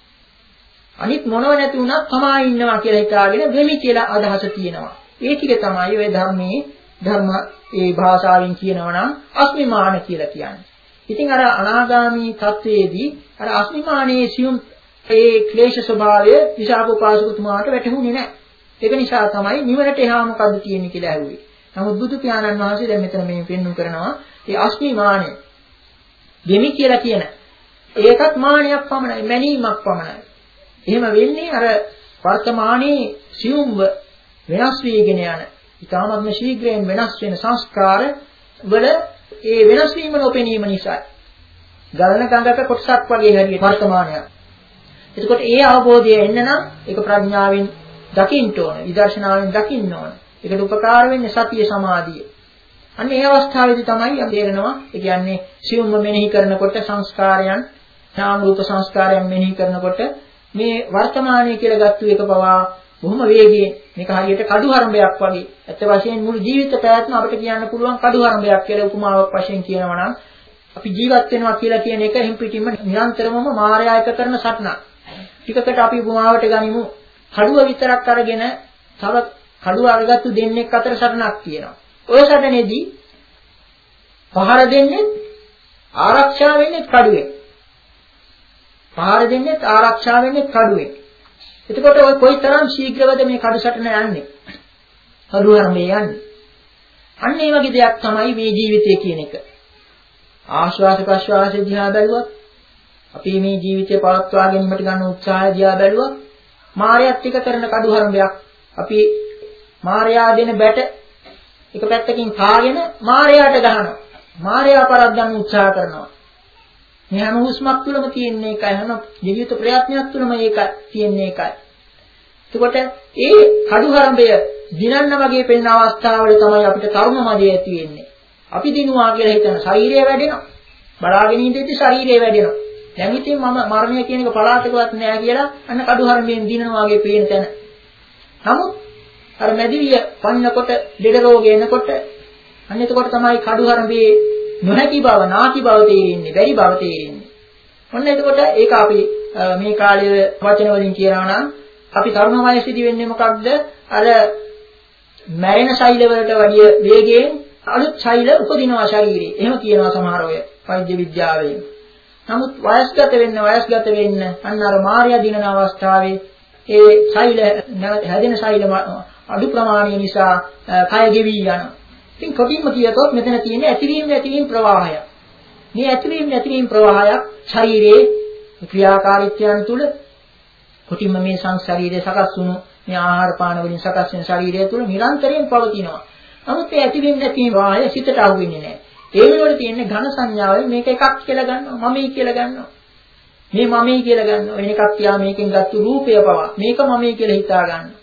අනිත් මොනව නැති වුණත් තමා ඉන්නවා කියලා හිතාගෙන වෙමි කියලා අදහස තියෙනවා. ඒ ටික තමයි ඔය ධර්මයේ ධර්ම ඒ භාෂාවෙන් කියනවා නම් අස්මිමාන කියලා කියන්නේ. ඉතින් අර අනාගාමී තත්වයේදී අර අස්මිමානයේ සියුම් ඒ ක්ලේශ ස්වභාවය විසාක උපාසකතුමාට වැටහුනේ නැහැ. ඒක නිසා තමයි නිවනට එහා මොකද්ද තියෙන්නේ කියලා ඇහුවේ. නමුත් බුදු පියාණන් වහන්සේ දැන් මෙතන මේ පෙන්වු කරනවා ඒ අස්මිමානය. දෙමි කියලා කියන ඒකත් මානයක් පමණයි, මැනීමක් පමණයි. එහෙම වෙන්නේ අර වර්තමානයේ සියුම්ව වෙනස් වීගෙන යන, ඊටාත්ම ශීඝ්‍රයෙන් වෙනස් වෙන සංස්කාර වල ඒ වෙනස් වීම නොපෙනීම නිසා. ගලන ගඟක කොටසක් වගේ හරියට වර්තමානයක්. එතකොට ඒ අවබෝධය එන්න නම් ඒක ප්‍රඥාවෙන් දකින්න ඕන, විදර්ශනාවෙන් දකින්න ඕන. ඒකට උපකාර වෙන්නේ සතිය සමාධිය. අන්න ඒ අවස්ථාවේදී තමයි අපි තේරෙනවා ඒ කියන්නේ සියුම්ම මෙනෙහි කරනකොට සංස්කාරයන්, නාම රූප සංස්කාරයන් මෙනෙහි කරනකොට මේ වර්තමානයේ කියලා ගත්තු එක පවා බොහොම වේගයෙන් මේක හරියට කඩුහරඹයක් වගේ. ඇත්ත වශයෙන් මුළු ජීවිත පැවැත්ම අපිට කියන්න පුළුවන් කඩුහරඹයක් කියලා උපමාවක් වශයෙන් කියනවා නම් අපි ජීවත් වෙනවා කියලා කියන එක එහිම් පිටින්ම නිරන්තරවම මායя එක කරන සටනක්. ටිකකට අපි උපමාවට ගනිමු කඩුව විතරක් අරගෙන තව කඩුව අරගත්තු දෙන්නෙක් අතර සටනක් කියනවා. ඔය සටනේදී පහර දෙන්නේ ආරක්ෂා වෙන්නේ කඩුවෙන්. පහර දෙන්නේ ආරක්ෂා වෙන්නේ කඩුවෙන්. එතකොට ඔය කොයිතරම් ශීඝ්‍රවද මේ කඩු සටන යන්නේ? කඩුවරමේ යන්නේ. අන්න ඒ වගේ දෙයක් තමයි මේ ජීවිතය කියන එක. ආශ්වාස ප්‍රශ්වාස දිහා බැලුවත් අපි මේ ජීවිතය පවත්වා ගැනීමට ගන්න උත්සාහය දිහා බැලුවත් මායයත් එක කරන කඩුහරඹයක්. අපි මායයා දෙන බැට එක පැත්තකින් කාගෙන මායයට ගහනවා. මායයා පරද්දන්න උත්සාහ කරනවා. මේ හැම හුස්මක් තුළම තියෙන එකයි, හැම ජීවිත ප්‍රයත්නයක් තුළම ඒක තියෙන එකයි. එතකොට ඒ කඩුහරඹය දිනන්න වගේ පෙනෙන අවස්ථාවල තමයි අපිට කර්ම මදය ඇති වෙන්නේ. අපි දිනුවා කියලා හිතන ශරීරය වැඩෙනවා. බලාගෙන ඉඳිද්දි ශරීරය වැඩෙනවා. දැන් ඉතින් මම මරණය කියන එක පලාතකවත් නෑ කියලා අන්න කඩුහරඹයෙන් දිනනවා වගේ පේන තැන. නමුත් අර මැදිවිය පන්නකොට ලෙඩ රෝග එනකොට අන්න එතකොට තමයි කඩුහරඹේ නොහැකි බව, නාකි බව තේරෙන්නේ, බැරි බව තේරෙන්නේ. ඔන්න එතකොට ඒක අපි මේ කාලයේ වචන වලින් කියනවා නම් අපි තරුණ වයසේදී වෙන්නේ මොකක්ද? අර මැරෙන ශෛල වලට වැඩිය වේගයෙන් අලුත් ශෛල උපදිනවා ශරීරේ. එහෙම කියනවා සමහර අය වෛද්‍ය විද්‍යාවෙන්. නමුත් වයස්ගත වෙන්න වයස්ගත වෙන්න අන්න අර මාර්යා දිනන අවස්ථාවේ ඒ ශෛල හැදෙන ශෛල අඩු ප්‍රමාණය නිසා කය ගෙවි යනවා. ඉතින් කොටින්ම කියතොත් මෙතන තියෙන්නේ ඇතිවීම නැතිවීම ප්‍රවාහය. මේ ඇතිවීම නැතිවීම ප්‍රවාහයක් ශරීරයේ ක්‍රියාකාරීත්වයන් තුළ කොටින්ම මේ සංශරීරයේ සකස් වුණු මේ ආහාර පාන වලින් සකස් වෙන ශරීරය තුළ නිරන්තරයෙන් පවතිනවා. නමුත් මේ ඇතිවීම නැතිවීම ප්‍රවාහය සිතට අහු වෙන්නේ නැහැ. ඒ වෙනකොට තියෙන්නේ ඝන සංඥාවෙන් මේක එකක් කියලා ගන්නවා, මමයි කියලා ගන්නවා. මේ මමයි කියලා ගන්නවා. වෙන එකක් තියා මේකෙන් ගත්තු රූපය පවා මේක මමයි කියලා හිතා ගන්නවා.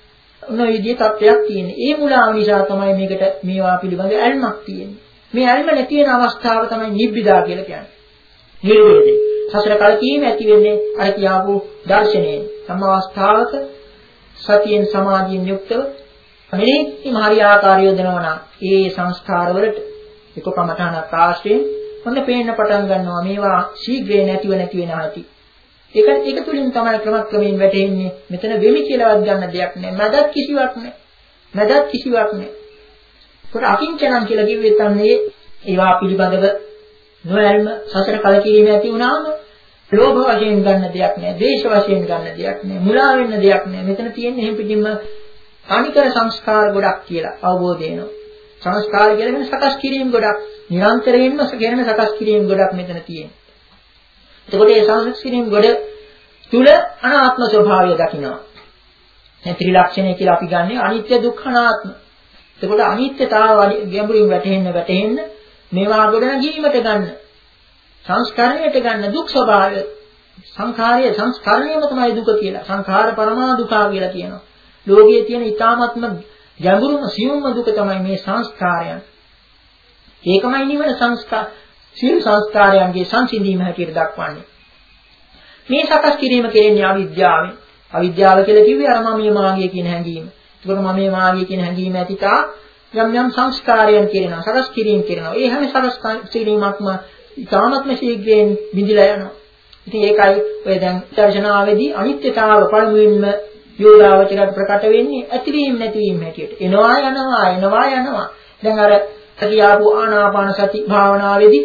ඔන්න ඔය විදිහේ තත්ත්වයක් තියෙන්නේ. ඒ මුලාව නිසා තමයි මේකට මේවා පිළිබඳ ඇල්මක් තියෙන්නේ. මේ ඇල්ම නැති වෙන අවස්ථාව තමයි නිබ්බිදා කියලා කියන්නේ. නිර්වේදේ. සසර කලකීම ඇති වෙන්නේ අර කියාපු දර්ශනයෙන්. සම අවස්ථාවක සතියෙන් සමාධියෙන් යුක්තව මෙලෙසින් හරි ආකාරය යොදනවා නම් ඒ සංස්කාරවලට එක කමඨානක් ආශ්‍රයෙන් හොඳ පේන්න පටන් ගන්නවා. මේවා ශීඝ්‍රයෙන් නැතිව නැති වෙන හැටි. ඒක ඒක තුලින් තමයි ක්‍රමක්‍රමයෙන් වැටෙන්නේ. මෙතන වෙමි කියලාවත් ගන්න දෙයක් නැහැ. මදත් කිසිවක් නැහැ. මදත් කිසිවක් නැහැ. කොට අකිංචනං කියලා කිව්වෙත් අන්නේ ඒවා පිළිබඳව නොයල්ම සසර කලකිරීම ඇති වුණාම ලෝභ වශයෙන් ගන්න දෙයක් නැහැ. ද්වේෂ වශයෙන් ගන්න දෙයක් නැහැ. මුලා වෙන්න දෙයක් නැහැ. මෙතන තියෙන්නේ එහෙම පිටින්ම අනිකර සංස්කාර ගොඩක් කියලා අවබෝධ වෙනවා. සංස්කාර කියන්නේ සකස් කිරීම ගොඩක්. නිරන්තරයෙන්ම කියන සකස් කිරීම ගොඩක් මෙතන තියෙනවා. එතකොට මේ සකස් කිරීම ගොඩ තුල අනාත්ම ස්වභාවය දකිනවා. මේ ත්‍රිලක්ෂණය කියලා අපි ගන්නෙ අනිත්‍ය දුක්ඛ අනාත්ම. එතකොට අනිත්‍යතාව ගැඹුරින් වැටෙන්න වැටෙන්න මේවා ගොඩනගීමට ගන්න සංස්කරණයට ගන්න දුක් ස්වභාවය සංඛාරය සංස්කරණයම තමයි දුක කියලා. සංඛාර පරමා දුකා කියලා කියනවා. ලෝකයේ තියෙන ඊ타ත්ම ගැඹුරුම සියුම්ම දුක තමයි මේ සංස්කාරයන්. ඒකමයි නිවන සංස්කාර සියලු සංස්කාරයන්ගේ සංසිඳීම හැටියට දක්වන්නේ. මේ සකස් කිරීම කෙරෙන්නේ අවිද්‍යාවෙන්. අවිද්‍යාව කියලා කිව්වේ අර මමයේ මාගිය කියන හැඟීම. ඒකට මමයේ මාගිය කියන හැඟීම ඇතිතා යම් යම් සංස්කාරයන් කියනවා සකස් කිරීම කියනවා. ඒ හැම සකස් කිරීමක්ම ඊ타ත්ම ශීඝ්‍රයෙන් විඳිලා යනවා. ඉතින් ඒකයි ඔය දැන් දර්ශනාවේදී අනිත්‍යතාව පළමුවෙන්ම යෝගාවචරයට ප්‍රකට වෙන්නේ ඇතිවීම නැතිවීම හැටියට. එනවා යනවා එනවා යනවා. දැන් අර කියාපු ආනාපාන සති භාවනාවේදී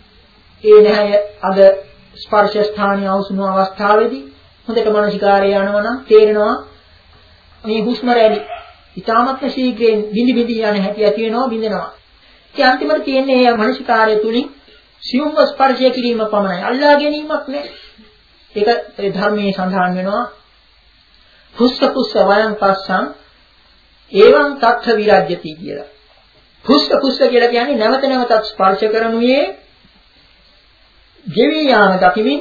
ඒ නැහැ අද ස්පර්ශ ස්ථානීය අවසුණු අවස්ථාවේදී හොඳට මානසිකාරය යනවා නම් තේරෙනවා මේ හුස්ම රැලි ඊ타මත්ම ශීඝ්‍රයෙන් බිඳි බිඳි යන හැටි ඇති වෙනවා බිඳෙනවා. ඒ අන්තිමට තියෙන්නේ මේ මානසිකාරය තුලින් සියුම්ව ස්පර්ශය කිරීම පමණයි. අල්ලා ගැනීමක් නෑ. ඒක ඒ ධර්මයේ සඳහන් වෙනවා. පුස්ස පුස්ස වයං පස්සං එවං තත්ථ විරජ්‍යති කියලා. පුස්ස පුස්ස කියලා කියන්නේ නැවත නැවතත් ස්පර්ශ කරනුයේ ගෙවි යාම දකිමින්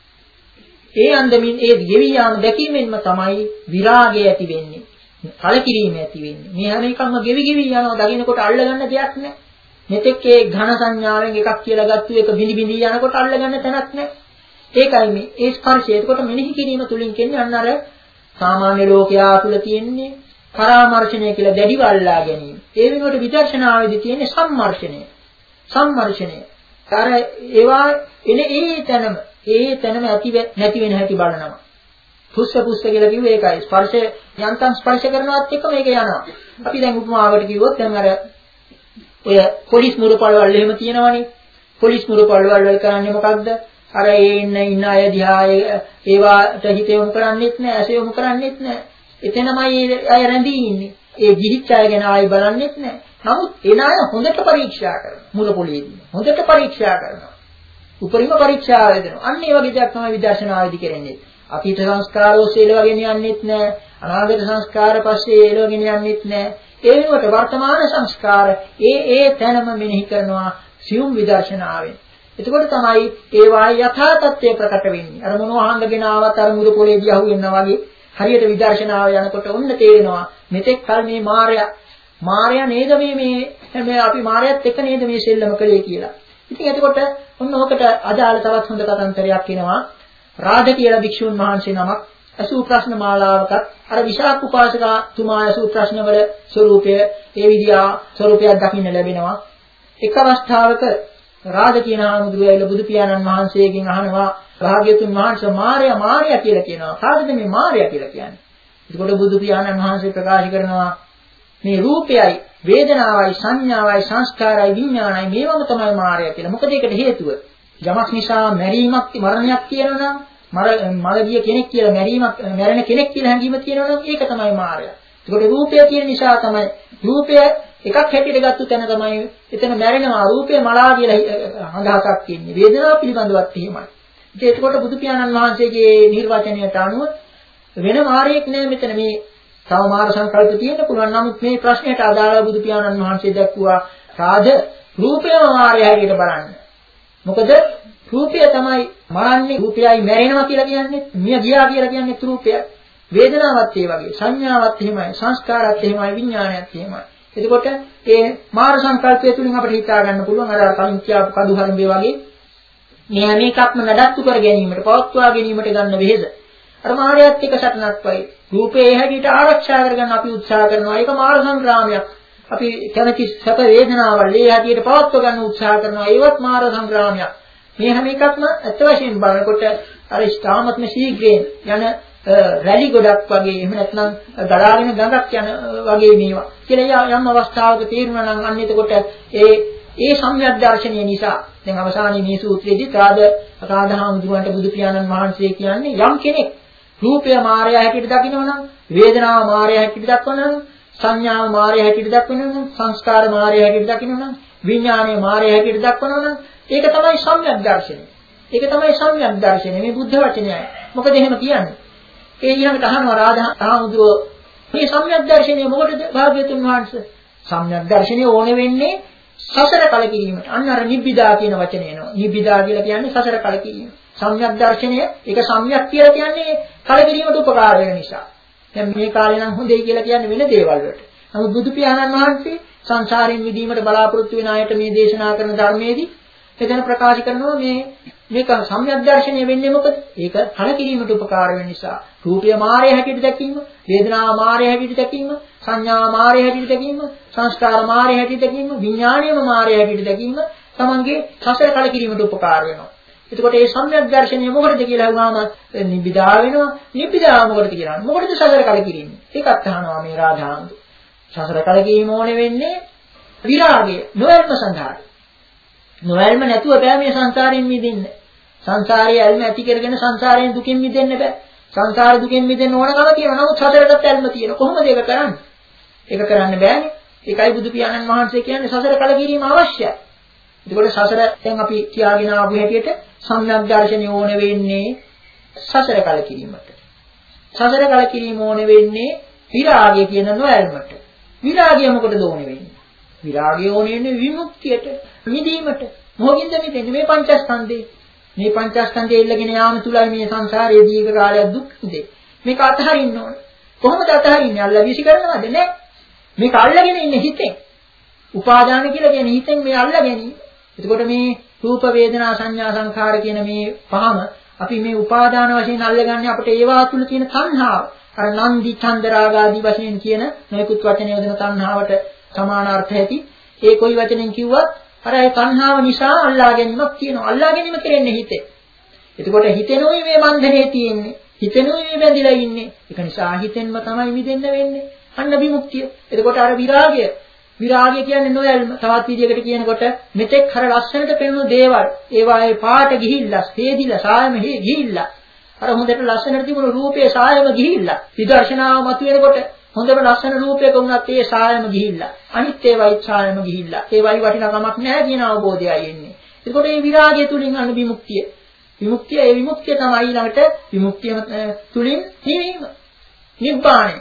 ඒ අන්දමින් ඒ ගෙවි යාම දැකීමෙන්ම තමයි විරාගය ඇති වෙන්නේ. කලකිරීම ඇති වෙන්නේ. මේ හැම එකක්ම ගෙවි ගෙවි යනවා දකින්නකොට අල්ලගන්න දෙයක් නැහැ. මෙතෙක් ඒ ඝන සංඥාවෙන් එකක් කියලා ගත්තු එක බිලි බිලි යනකොට අල්ලගන්න තැනක් නැහැ. ඒකයි මේ ඒ ස්පර්ශය. එතකොට මෙනෙහි කිරීම තුලින් කියන්නේ අන්න අර සාමාන්‍ය ලෝකයා තුල තියෙන්නේ පරාමර්ශණය කියලා දැඩිව අල්ලා ගැනීම. ඒ වෙනුවට විදර්ශනාවේදී තියෙන්නේ සම්මර්ෂණය. සම්මර්ෂණය. අර ඒවා එන ඒ තැනම ඒ තැනම ඇති නැති වෙන හැටි බලනවා. පුස්ස පුස්ස කියලා කිව්වේ ඒකයි. ස්පර්ශය යන්තම් ස්පර්ශ කරනවත් එක්ක මේක යනවා. අපි දැන් උපමාවකට කිව්වොත් දැන් අර ඔය පොලිස් මුරපල්වල එහෙම තියෙනවනේ. පොලිස් මුරපල්වල වල කරන්නේ මොකක්ද? අර ඒ ඉන්න ඉන්න අය දිහා ඒවාට හිත යොමු කරන්නේත් නැහැ, ඇස යොමු කරන්නේත් නැහැ. එතනමයි අය රැඳී ඉන්නේ. ඒ ගිහිච්ච අය ගැන ආයි බලන්නේත් නැහැ. නමුත් එන අය හොඳට පරීක්ෂා කරනවා. මුරපොලියේදී. හොඳට පරීක්ෂා කරනවා. උපරිම පරීක්ෂා වේදෙනවා. අන්න ඒ වගේ දෙයක් තමයි විදර්ශනාවේදී කරන්නේ. අතීත සංස්කාර ඔස්සේ එළවගෙන යන්නෙත් නැහැ. අනාගත සංස්කාර පස්සේ එළවගෙන යන්නෙත් නැහැ. ඒ වෙනුවට වර්තමාන සංස්කාර ඒ ඒ තැනම මෙනෙහි කරනවා සියුම් විදර්ශනාවෙන්. එතකොට තමයි ඒ වායි යථා තත්ත්වය ප්‍රකට වෙන්නේ. අර මොනවා හංගගෙන ආවත් අර මුරු පොළේදී අහුවෙනවා වගේ හරියට විදර්ශනාව යනකොට ඔන්න තේරෙනවා මෙතෙක් කල මේ මායя මායя නේද මේ මේ අපි මායයත් එක්ක නේද මේ සෙල්ලම කළේ කියලා. ඉතින් එතකොට ඔන්න ඔකට අදාළ තවත් හොඳ කතන්දරයක් එනවා. රාජ කියලා භික්ෂුන් වහන්සේ නමක් අසූ ප්‍රශ්න මාලාවකත් අර විශාක උපාසකා තුමා අසූ ප්‍රශ්න වල ස්වરૂපය ඒ විදියා ස්වરૂපයක් දකින්න ලැබෙනවා. එක් අවස්ථාවක රාජ කියන ආමුදුරයල බුදු පියාණන් වහන්සේගෙන් අහනවා භාග්‍යතුන් වහන්සේ මාර්යා මාර්යා කියලා කියනවා. කාටද මේ මාර්යා කියලා කියන්නේ? එතකොට බුදු පියාණන් වහන්සේ ප්‍රකාශ කරනවා මේ රූපයයි වේදනාවයි සංඥාවයි සංස්කාරයි විඥානයි මේවම තමයි මාර්යා කියලා. මොකද ඒකට හේතුව යමක් නිසා මැරීමක් මරණයක් කියනවනම් මර මරගිය කෙනෙක් කියලා මැරීමක් මැරෙන කෙනෙක් කියලා හැඟීම තියෙනවනම් ඒක තමයි මායя. ඒකට රූපය කියන නිසා තමයි රූපය එකක් හැටියට ගත්ත තැන තමයි එතන මැරෙනවා රූපය මලා කියලා අදහසක් තියෙන්නේ. වේදනාව පිළිබඳවත් එහෙමයි. ඉතින් ඒකට බුදු පියාණන් වහන්සේගේ නිර්වචනයට අනුව වෙන මායයක් නෑ මෙතන මේ තව මාර සංකල්ප තියෙන්න පුළුවන්. නමුත් මේ ප්‍රශ්නයට අදාළව බුදු පියාණන් වහන්සේ දැක්වුවා රාජ රූපයම මායя හැටියට බලන්න. මොකද රූපය තමයි මරන්නේ රූපයයි මැරෙනවා කියලා කියන්නේ මිය ගියා කියලා කියන්නේ රූපය. වේදනාවත් ඒ වගේ, සංඥාවත් එහෙමයි, සංස්කාරات එහෙමයි, විඥානයත් එහෙමයි. එතකොට ඒ මාර සංකල්පය තුලින් අපිට හිතා ගන්න පුළුවන් අර කලින් කියපු කඳු හරිඹේ වගේ මේ හැම එකක්ම නඩත්තු කර ගැනීමට, පවත්වා ගැනීමට ගන්න වෙහෙස. අර මායයත් එක්ක සටනක් වයි. රූපේ හැටියට ආරක්ෂා කරගන්න අපි උත්සාහ කරනවා. ඒක මාර සංග්‍රාමයක්. අපි කැමැති සැප වේදනාවල් ඒ හැටියට පවත්වා ගන්න උත්සාහ කරනවා. ඒවත් මාර සංග්‍රාමයක්. මේ හැම එකක්ම අත් වශයෙන් බලනකොට අර ස්ථාමත්ම ශීඝ්‍රයෙන් යන රැලි ගොඩක් වගේ එහෙම නැත්නම් ගලාගෙන ගඟක් යන වගේ මේවා කියලා යම් අවස්ථාවක තේරුණා නම් අන්න එතකොට ඒ ඒ සම්‍යක් දර්ශනය නිසා දැන් අවසානයේ මේ සූත්‍රයේදී තාද අකාදහාමුදුරන්ට බුදු පියාණන් වහන්සේ කියන්නේ යම් කෙනෙක් රූපය මායя හැටියට දකිනවා නම් වේදනාව මායя හැටියට දක්වනවා නම් සංඥාව මායя හැටියට දක්වනවා නම් සංස්කාර මායя හැටියට දකිනවා නම් විඥානය මායя හැටියට දක්වනවා නම් ඒක තමයි සම්‍යක් දර්ශනය. ඒක තමයි සම්‍යක් දර්ශනය. මේ බුද්ධ වචනයයි. මොකද එහෙම කියන්නේ? ඒ ඊළඟට අහනවා රාධාහාමුදුරෝ මේ සම්‍යක් දර්ශනය මොකටද භාග්‍යතුන් වහන්සේ? සම්‍යක් දර්ශනය ඕන වෙන්නේ සසර කලකිරීමට. අන්න අර නිබ්බිදා කියන වචනේ එනවා. නිබ්බිදා කියලා කියන්නේ සසර කලකිරීම. සම්‍යක් දර්ශනය ඒක සම්‍යක් කියලා කියන්නේ කලකිරීමට උපකාර වෙන නිසා. දැන් මේ කාලේ නම් හොඳයි කියලා කියන්නේ වෙන දේවල් වලට. නමුත් බුදු පියාණන් වහන්සේ සංසාරයෙන් මිදීමට බලාපොරොත්තු වෙන අයට මේ දේශනා කරන ධර්මයේදී එතන ප්‍රකාශ කරනවා මේ මේක සම්‍යක් දර්ශනය වෙන්නේ මොකද? ඒක කලකිරීමට උපකාර වෙන නිසා. රූපය මායя හැටියට දැකීම, වේදනාව මායя හැටියට දැකීම, සංඥා මායя හැටියට දැකීම, සංස්කාර මායя හැටියට දැකීම, විඥාණයම මායя හැටියට දැකීම තමන්ගේ සසර කලකිරීමට උපකාර වෙනවා. එතකොට මේ සම්‍යක් දර්ශනය මොකටද කියලා අහුවාම නිබ්බිදා වෙනවා. නිබ්බිදා මොකටද කියලා. මොකටද සසර කලකිරීම? ඒකත් අහනවා මේ රාධාන්තු. සසර කලකිරීම ඕනේ වෙන්නේ විරාගය, නොයල්ම සඳහා. නොයල්ම නැතුව බෑ මේ සංසාරයෙන් මිදෙන්න. සංසාරයේ ඇල්ම ඇති කරගෙන සංසාරයෙන් දුකින් මිදෙන්න බෑ. සංසාර දුකින් මිදෙන්න ඕනකම තියෙනවා. නමුත් සසරකට ඇල්ම තියෙනවා. කොහොමද ඒක කරන්නේ? ඒක කරන්න බෑනේ. ඒකයි බුදු පියාණන් වහන්සේ කියන්නේ සසර කලකිරීම අවශ්‍යයි. ඒකෝට සසර දැන් අපි කියාගෙන ආපු හැටියට සම්‍යක් දර්ශනය ඕන වෙන්නේ සසර කලකිරීමට. සසර කලකිරීම ඕන වෙන්නේ විරාගය කියන නොයල්මට. විරාගය මොකටද ඕන වෙන්නේ? විරාගය ඕන වෙන්නේ විමුක්තියට, මිදීමට. මොකකින්ද මිදෙන්නේ? මේ පංචස්කන්ධේ. මේ පංචස්කන්ධය ඉල්ලගෙන යාම තුලයි මේ සංසාරයේ දීර්ඝ කාලයක් දුක් විඳේ. මේක අතහරින්න ඕන. කොහොමද අතහරින්නේ? අල්ලා විසි කරනවද? නෑ. මේක අල්ලගෙන ඉන්නේ හිතෙන්. උපාදාන කියලා කියන්නේ හිතෙන් මේ අල්ලා ගැනීම. එතකොට මේ රූප වේදනා සංඥා සංඛාර කියන මේ පහම අපි මේ උපාදාන වශයෙන් අල්ලගන්නේ අපිට ඒවා තුල තියෙන තණ්හාව. අර නන්දි චන්ද රාග ආදී වශයෙන් කියන මේකුත් වචන යොදන තණ්හාවට සමාන අර්ථ ඇති. ඒ කොයි වචනෙන් කිව්වත් අර ඒ තණ්හාව නිසා අල්ලා ගැනීමක් තියෙනවා. අල්ලා ගැනීම කරන්නේ හිතේ. එතකොට හිතෙනෝයි මේ බන්ධනේ තියෙන්නේ. හිතෙනෝයි මේ බැඳිලා ඉන්නේ. ඒක නිසා හිතෙන්ම තමයි මිදෙන්න වෙන්නේ. අන්න විමුක්තිය. එතකොට අර විරාගය විරාගය කියන්නේ නොයල්ම. තවත් විදිහකට කියනකොට මෙතෙක් හර ලස්සනට පෙනුණු දේවල් ඒවායේ පාට ගිහිල්ලා, හේදිලා, සායම ගිහිල්ලා. අර හොඳට ලස්සනට තිබුණු රූපේ සායම ගිහිල්ලා. විදර්ශනාව මතුවෙනකොට හොඳම ලස්සන රූපයක වුණත් ඒ සායම ගිහිල්ලා. අනිත් ඒවායි සායම ගිහිල්ලා. ඒවායි වටිනාකමක් නැහැ කියන අවබෝධයයි එන්නේ. එතකොට මේ විරාගය තුලින් අන්න විමුක්තිය. විමුක්තිය ඒ විමුක්තිය තමයි ඊළඟට විමුක්තිය තුලින් නිවීම. නිබ්බාණය.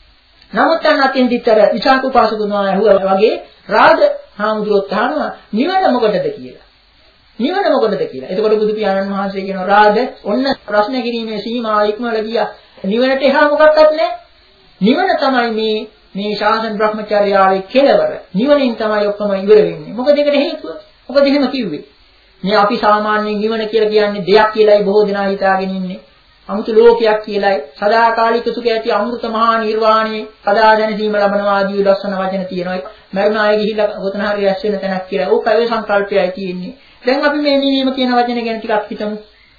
නමුත් අන්නකින් දිතර විචාක උපාසකුණා ඇහුවා වගේ රාග හාමුදුරුවෝ තහනවා නිවන මොකටද කියලා. නිවන මොකටද කියලා. එතකොට බුදු පියාණන් වහන්සේ කියනවා රාග ඔන්න ප්‍රශ්න කිරීමේ සීමා ඉක්මවලා ගියා. නිවනට එහා මොකක්වත් නැහැ. නිවන තමයි මේ මේ ශාසන බ්‍රහ්මචර්යාවේ කෙලවර. නිවනින් තමයි ඔක්කොම ඉවර වෙන්නේ. මොකද ඒකට හේතුව? මොකද එහෙම කිව්වේ? මේ අපි සාමාන්‍යයෙන් නිවන කියලා කියන්නේ දෙයක් කියලායි බොහෝ දෙනා හිතාගෙන ඉන්නේ. අමුතු ලෝකයක් කියලායි සදාකාලික සුඛ ඇති අමෘත මහා නිර්වාණේ කදා දැනීම ලබනවා ආදී ලස්සන වචන තියෙනවා. මරුණ අය ගිහිල්ලා ඔතන හරි රැස් වෙන තැනක් කියලා. ඕක ඒ සංකල්පයයි තියෙන්නේ. දැන් අපි මේ නිවීම කියන වචනේ ගැන ටිකක් හිතමු.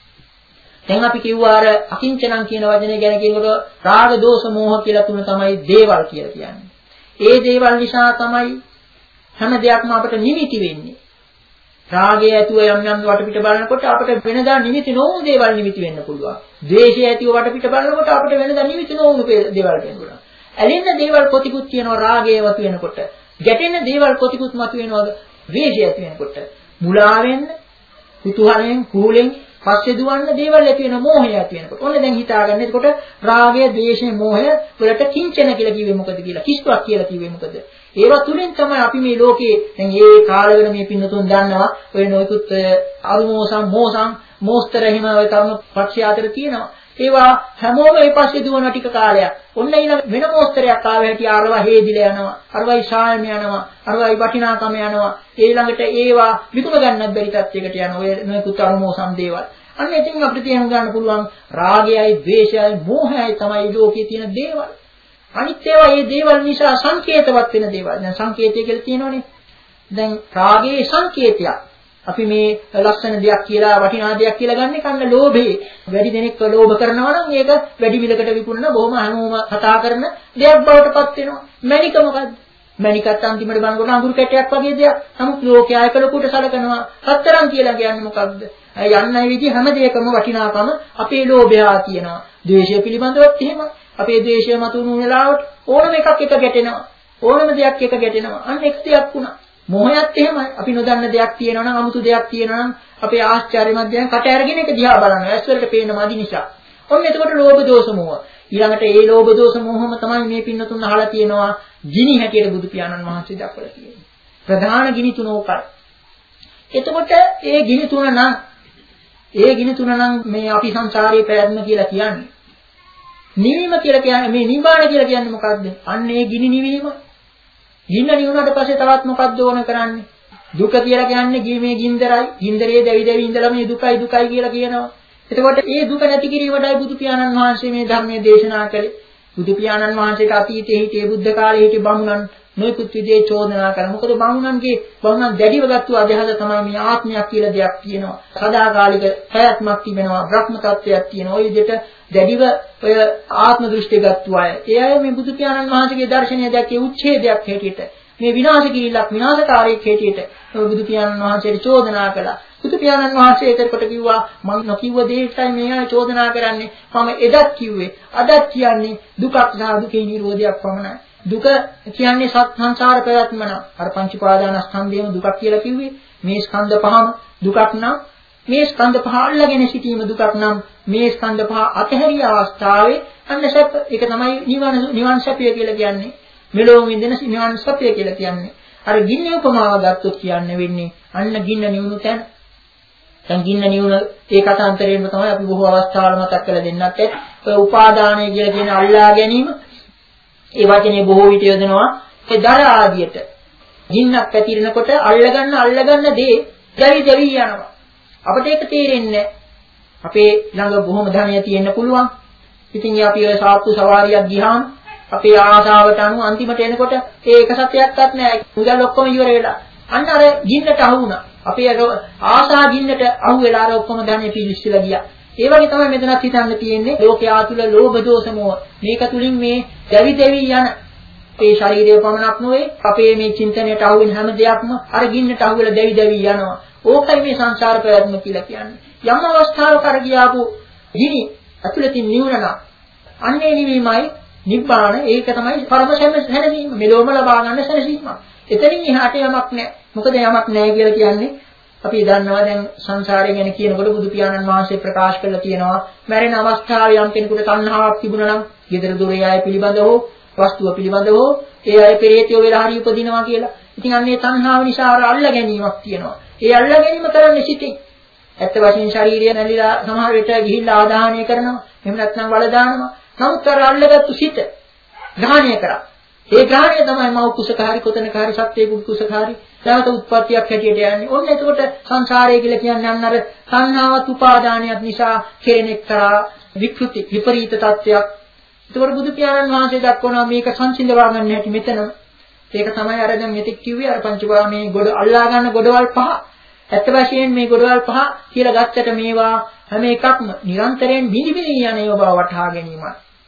දැන් අපි කිව්වා අර අකිංචනං කියන වචනේ ගැන කියනකොට රාග දෝෂ මෝහ කියලා තුන තමයි දේවල් කියලා කියන්නේ. ඒ දේවල් නිසා තමයි හැම දෙයක්ම අපට නිමිති වෙන්නේ. රාගය ඇතුව යම් යම් වටපිට බලනකොට අපිට වෙනදා නිමිති නොවුණු දේවල් නිමිති වෙන්න පුළුවන්. ද්වේෂය ඇතුව වටපිට බලනකොට අපිට වෙනදා නිමිති නොවුණු දේවල් වෙන්න පුළුවන්. ඇලෙන දේවල් කොතිකුත් තියෙනවා රාගය වතු වෙනකොට. ගැටෙන දේවල් කොතිකුත් මතු වෙනවා ද්වේෂය ඇති වෙනකොට. මුලා වෙන්න, කුතුහලයෙන්, කුහුලෙන් පස්සේ දුවන්න දේවල් ඇති වෙන මෝහය ඇති වෙනකොට. ඔන්න දැන් හිතාගන්න. එතකොට රාගය, ද්වේෂය, මෝහය වලට කිංචන කියලා කිව්වේ මොකද කියලා? කිස්වක් කියලා කිව්වේ මොකද? ඒවා තුලින් තමයි අපි මේ ලෝකේ දැන් මේ කාලවල මේ පින්නතුන් දන්නවා ඔය නොයෙකුත් අරුමෝසම්, මෝසම්, මෝස්තර හිම ඔය කර්ම පක්ෂය අතර තියෙනවා. ඒවා හැමෝම ඒ පස්සේ දුවන ටික කාලයක්. ඔන්න ඊළඟ වෙන මොස්තරයක් ආව හැටි අරවා හේදිලා යනවා. අරවයි ශායම යනවා. අරවයි වටිනාකම යනවා. ඊළඟට ඒවා විකුණ ගන්නත් බැරි තත්යකට යනවා. ඔය නොයෙකුත් අරමෝසම් දේවල්. අන්න එතින් අපිට තේරුම් ගන්න පුළුවන් රාගයයි, ද්වේෂයයි, මෝහයයි තමයි ලෝකයේ තියෙන දේවල්. අනිත් ඒවා මේ දේවල් නිසා සංකේතවත් වෙන දේවල්. දැන් සංකේතය කියලා තියෙනවනේ. දැන් රාගයේ සංකේතයක්. අපි මේ ලක්ෂණ දෙයක් කියලා වටිනා දෙයක් කියලා ගන්න කන්න ලෝභේ. වැඩි දෙනෙක් ලෝභ කරනවා නම් ඒක වැඩි විලකට විකුණන බොහොම හැමෝම කතා කරන දෙයක් බවට පත් වෙනවා. මණික මොකද්ද? මණිකත් අන්තිමට බලනකොට අඟුරු කැටයක් වගේ දෙයක්. නමුත් ලෝකයේ එක ලොකුට සලකනවා. සතරන් කියලා කියන්නේ මොකද්ද? යන්නයි විදිහ හැම දෙයකම වටිනාකම අපේ ලෝභයා කියනවා. ද්වේෂය පිළිබඳවත් එහෙමයි. අපේ ද්වේෂය මතුණු වෙලාවට ඕනම එකක් එක ගැටෙනවා. ඕනම දෙයක් එක ගැටෙනවා. අන්න එක දෙයක් වුණා. මොහයත් එහෙමයි. අපි නොදන්න දෙයක් තියෙනවා නම් අමුතු දෙයක් තියෙනවා නම් අපේ ආශ්චර්යමත් දෙයක් කට අරගෙන ඒක දිහා බලනවා. ඇස් වලට පේන මදි නිසා. ඔන්න එතකොට ලෝභ දෝෂ මොහ. ඊළඟට ඒ ලෝභ දෝෂ මොහම තමයි මේ පින්නතුන් අහලා තියෙනවා ගිනි හැටියට බුදු පියාණන් වහන්සේ දක්වලා තියෙන්නේ. ප්‍රධාන ගිනි තුන උකල්. එතකොට ඒ ගිනි තුන නම් ඒ ගිනි තුන නම් මේ අපි සංසාරයේ පැවැත්ම කියලා කියන්නේ. නිවීම කියලා කියන්නේ මේ නිබ්බාන කියලා කියන්නේ මොකද්ද? අන්න ඒ ගිනි නිවීම. ගින්න නිවුණාට පස්සේ තවත් මොකක්ද ඕන කරන්නේ? දුක කියලා කියන්නේ ගිමේ ගින්දරයි. ගින්දරේ දැවි දැවි ඉඳලා මේ දුකයි දුකයි කියලා කියනවා. එතකොට මේ දුක නැති කිරීමටයි බුදු පියාණන් වහන්සේ මේ ධර්මයේ දේශනා කළේ. බුදු පියාණන් වහන්සේට අතීතයේ හිටියේ බුද්ධ කාලයේ හිටියේ බමුණන් නොයෙකුත් විදිහේ චෝදනා කරා. මොකද බමුණන්ගේ බමුණන් දැඩිව ගත්තු අදහස තමයි මේ ආත්මයක් කියලා දෙයක් තියෙනවා. සදාකාලික පැවැත්මක් තිබෙනවා. බ්‍රහ්ම තත්ත්වයක් තියෙනවා. ওই විදිහට දැඩිව ඔය ආත්ම දෘෂ්ටි ගත්තු අය. ඒ අය මේ බුදු පියාණන් වහන්සේගේ දර්ශනය දැක්කේ උච්ඡේදයක් හැටියට. මේ විනාශ කිරීලක් විනාශකාරීක් හැටියට බුදු පියාණන් වහන්සේට චෝදනා කළා. බුදු පියාණන් වහන්සේ ඒතරකොට කිව්වා මම නොකියුව දෙයටයි මේ අය චෝදනා කරන්නේ. මම එදත් කිව්වේ. අදත් කියන්නේ දුකක් සහ දුකේ නිරෝධයක් පමණයි. දුක කියන්නේ සංසාර ප්‍රයත්න නම් අර පංච පාදානස්කන්ධයම දුකක් කියලා කිව්වේ. මේ ස්කන්ධ පහම දුකක් නම් මේ ස්කන්ධ පහ අල්ලගෙන සිටීම දුකක් නම් මේ ස්කන්ධ පහ අතහැරිය අවස්ථාවේ අන්න සැප ඒක තමයි නිවන නිවන් සැපය කියලා කියන්නේ. මෙලොව විඳින නිවන් සැපය කියලා කියන්නේ. අර ගින්න උපමාව ගත්තොත් කියන්නේ වෙන්නේ අන්න ගින්න නිවුණු තැන. දැන් ගින්න නිවුණ ඒ කතාන්තරයෙන්ම තමයි අපි බොහෝ අවස්ථාවල මතක් කරලා දෙන්නත් ඒ උපාදානය කියලා කියන අල්ලා ගැනීම ඒ වචනේ බොහෝ විට යොදනවා ඒ දර ආදියට. ගින්නක් පැතිරෙනකොට අල්ලගන්න අල්ලගන්න දේ දැවි දැවි යනවා. අපිට ඒක තේරෙන්නේ අපේ ළඟ බොහොම ධනය තියෙන්න පුළුවන්. ඉතින් අපි ඔය සාප්පු සවාරියක් ගියාම අපේ ආශාවට අනුව අන්තිමට එනකොට ඒ එක සතයක්වත් නැහැ. මුදල් ඔක්කොම ඉවර වෙලා. අන්න අර ගින්නට අහු වුණා. අපේ ආශා ගින්නට අහු වෙලා අර ඔක්කොම ධනෙ පිළිස්සලා ගියා. ඒ වගේ තමයි මෙතනත් හිතන්න තියෙන්නේ. ලෝකයා තුල ලෝභ දෝෂ මොහ. මේක තුලින් මේ දැවි දැවි යන අපේ ශරීරය පමණක් නොවේ අපේ මේ චින්තනයට අහු වෙන හැම දෙයක්ම අර ගින්නට අහු වෙලා දැවි දැවි යනවා. ඕකයි මේ සංසාර ප්‍රයත්න කියලා කියන්නේ. යම් අවස්ථාවක අර ගියාපු ගිනි අතුලතින් නිවුණා. අන්නේ නිවීමයි නිබ්බාන ඒක තමයි පරම සැනසීම. මෙලොවම ලබා ගන්න සැනසීම. එතනින් එහාට යමක් නැහැ. මොකද යමක් නැහැ කියලා කියන්නේ අපි දන්නවා දැන් සංසාරය ගැන කියනකොට බුදු පියාණන් වහන්සේ ප්‍රකාශ කරලා තියෙනවා මැරෙන අවස්ථාවේ යම් කෙනෙකුට තණ්හාවක් තිබුණා නම් gedara dore අය පිළිබඳව වස්තුව පිළිබඳව ඒ අය පෙරේතයෝ වෙලා හරි උපදිනවා කියලා. ඉතින් අන්නේ තණ්හාව නිසා අල්ල ගැනීමක් තියෙනවා. ඒ අල්ල ගැනීම කරන්නේ සිටින්. ඇත්ත වශයෙන් ශාරීරිය නැලිලා සමහර විට ගිහිල්ලා ආදාහනය කරනවා. එහෙම නැත්නම් වල දානවා. නමුත් අර අල්ලගත්තු සිට ග්‍රහණය කරා. ඒ ග්‍රහණය තමයි මව කුසකාරී කොතනකාරී සත්‍යයේ කුසකාරී දාත උත්පත්තියක් හැටියට යන්නේ. ඔන්න එතකොට සංසාරය කියලා කියන්නේ අන්න අර සංහාවත් උපාදානයක් නිසා කෙරෙන එක්තරා විකෘති විපරීත තත්ත්වයක්. ඒතකොට බුදු පියාණන් වහන්සේ දක්වනවා මේක සංසිඳවා ගන්න හැටි මෙතනම. ඒක තමයි අර දැන් මෙතෙක් කිව්වේ අර පංචවා මේ ගොඩ අල්ලා ගන්න ගොඩවල් පහ. ඇත්ත වශයෙන් මේ ගොඩවල් පහ කියලා ගත්තට මේවා හැම එකක්ම නිරන්තරයෙන් බිඳි බිඳි යන ඒවා බව වටහා ගැනීමයි.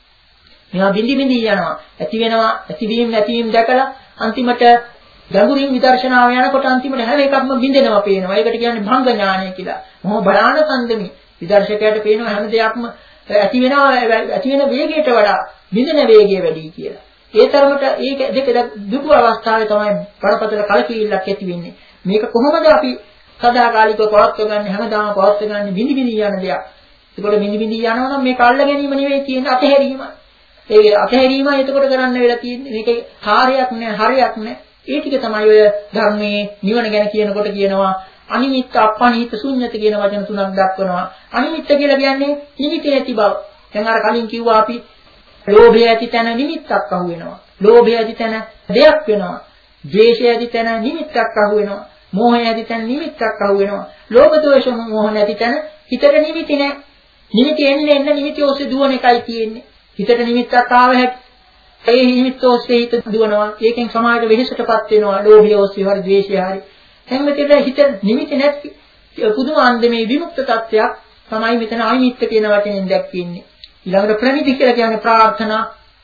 මේවා බිඳි බිඳි යනවා. ඇති වෙනවා ඇතිවීම නැතිවීම දැකලා අන්තිමට ගැඹුරින් විදර්ශනාව යනකොට අන්තිමට හැම එකක්ම බිඳෙනවා පේනවා. ඒකට කියන්නේ භංග ඥානය කියලා. මොහොම බලාන සම්දමි. විදර්ශකයාට පේනවා හැම දෙයක්ම ඇති වෙනවා ඇති වෙන වේගයට වඩා බිඳෙන වේගය වැඩි කියලා. ඒ තරමට ඒක දෙක දුටු අවස්ථාවේ තමයි බරපතල කලකිරීමක් ඇති වෙන්නේ. මේක කොහොමද අපි සදාකාලිකව පවත්ව ගන්න හැමදාම පවත්ව ගන්න බිඳි බිඳි යන දෙයක්. ඒකට බිඳි බිඳි යනවා නම් මේක අල්ල ගැනීම නෙවෙයි තියෙන්නේ අතහැරීමයි. ඒ අතහැරීමයි එතකොට කරන්න වෙලා තියෙන්නේ. මේකේ කාර්යයක් නෑ හරයක් නෑ. ඒ ටික තමයි ඔය ධර්මයේ නිවන ගැන කියනකොට කියනවා අනිමිත්ත අපනිහිත ශුන්්‍යත කියන වචන තුනක් දක්වනවා. අනිමිත්ත කියලා කියන්නේ නිමිති නැති බව. දැන් අර කලින් කිව්වා අපි ලෝභය ඇති තැන නිමිත්තක් අහු වෙනවා. ලෝභය ඇති තැන දෙයක් වෙනවා. ද්වේෂය ඇති තැන නිමිත්තක් අහු වෙනවා. මෝහය ඇති තැන නිමිත්තක් අහු වෙනවා. ලෝභ දෝෂ මෝහ නැති තැන හිතට නිමිති නැහැ. නිමිති එන්නේ එන්න නිමිති ඔස්සේ දුවන එකයි තියෙන්නේ. හිතට නිමිත්තක් ආව හැටි. ඒ නිමිත්ත ඔස්සේ හිත දුවනවා. ඒකෙන් සමාජයට වෙහෙසටපත් වෙනවා. ලෝභය ඔස්සේ හරි ද්වේෂය හරි. හැමතිස්සෙම හිත නිමිති නැති පුදුම අන්දමේ විමුක්ත තත්ත්වයක් තමයි මෙතන අනිමිත්ත කියන වචනෙන් දැක්වෙන්නේ. ඊළඟට ප්‍රණිති කියලා කියන්නේ ප්‍රාර්ථනා.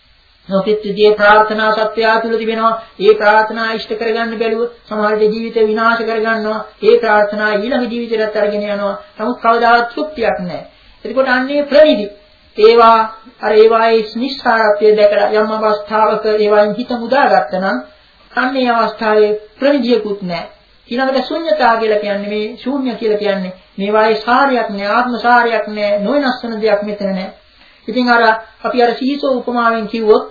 නොකිටදී ප්‍රාර්ථනා සත්‍යය තුළ තිබෙනවා. ඒ ප්‍රාර්ථනා ඉෂ්ට කරගන්න බැලුව සමහරට ජීවිතේ විනාශ කරගන්නවා. ඒ ප්‍රාර්ථනා ඊළඟ ජීවිතයටත් අරගෙන යනවා. නමුත් කවදාවත් තෘප්තියක් නැහැ. එතකොට අන්නේ ප්‍රණිති ඒවා අර ඒවායේ නිස්සාරත්වය දැකලා යම් අවස්ථාවක ඒවායින් හිත මුදාගත්තා නම් අන්නේ අවස්ථාවේ ප්‍රණිතියකුත් නැහැ. ඊළඟට ශුන්‍යතාව කියලා කියන්නේ මේ ශූන්‍ය කියලා කියන්නේ මේවායේ සාරයක් නෑ ආත්ම සාරයක් නෑ නොයනස්සන දෙයක් මෙතන නෑ. ඉතින් අර අපි අර සීසෝ උපමාවෙන් කිව්වොත්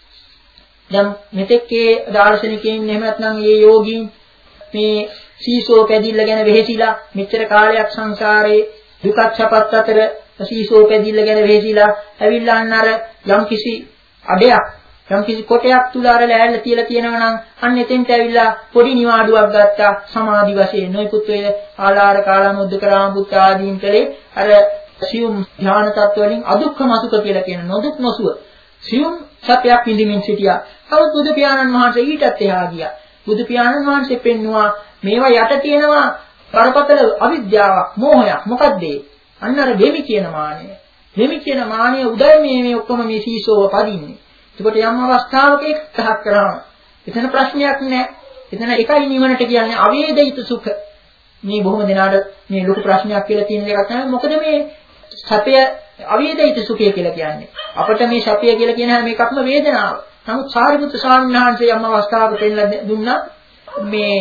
දැන් මෙතෙක්ේ දාර්ශනිකයින් එහෙම නැත්නම් මේ යෝගීන් මේ සීසෝ පැදිල්ල ගැන වෙහෙසිලා මෙච්චර කාලයක් සංසාරේ දුකක් සැපත් අතර සීසෝ පැදිල්ල ගැන වෙහෙසිලා ඇවිල්ලා අන්න අර යම්කිසි අඩයක් යම්කිසි කොටයක් තුල අර ලෑල්ල තියලා තියෙනවා නම් අන්න එතෙන්ට ඇවිල්ලා පොඩි නිවාඩුවක් ගත්තා සමාධි වශයෙන් නොයිකුත් වේ ආලාර කාලමුද්දකරාම බුද්ධ ආදීන් කලේ අර සියුම් ධ්‍යාන තත්ත්ව වලින් අදුක්ඛම සුඛ කියලා කියන නොදුක් නොසුව සියුම් සත්‍යයක් විඳින්මින් සිටියා. තවත් බුදු පියාණන් වහන්සේ ඊටත් එහා ගියා. බුදු පියාණන් වහන්සේ පෙන්නවා මේවා යට තියෙනවා බරපතල අවිද්‍යාවක් මෝහයක්. මොකද්ද ඒ? අන්න අර වෙමි කියන මානය. වෙමි කියන මානය උදයි මේ මේ ඔක්කොම මේ සීසෝව පදින්නේ. එතකොට යම් අවස්ථාවක ඒක තහක් කරාම එතන ප්‍රශ්නයක් නැහැ. එතන එකයි නිවනට කියන්නේ අවේදිත සුඛ. මේ බොහොම දෙනාට මේ ලොකු ප්‍රශ්නයක් කියලා තියෙන එකක් තමයි. මොකද මේ සැපය අවේදිත සුඛය කියලා කියන්නේ. අපිට මේ සැපය කියලා කියන හැම එකක්ම වේදනාව. නමුත් සාරිපුත්‍ර ස්වාමීන් වහන්සේ යම් අවස්ථාවක පෙන්නලා දුන්නා මේ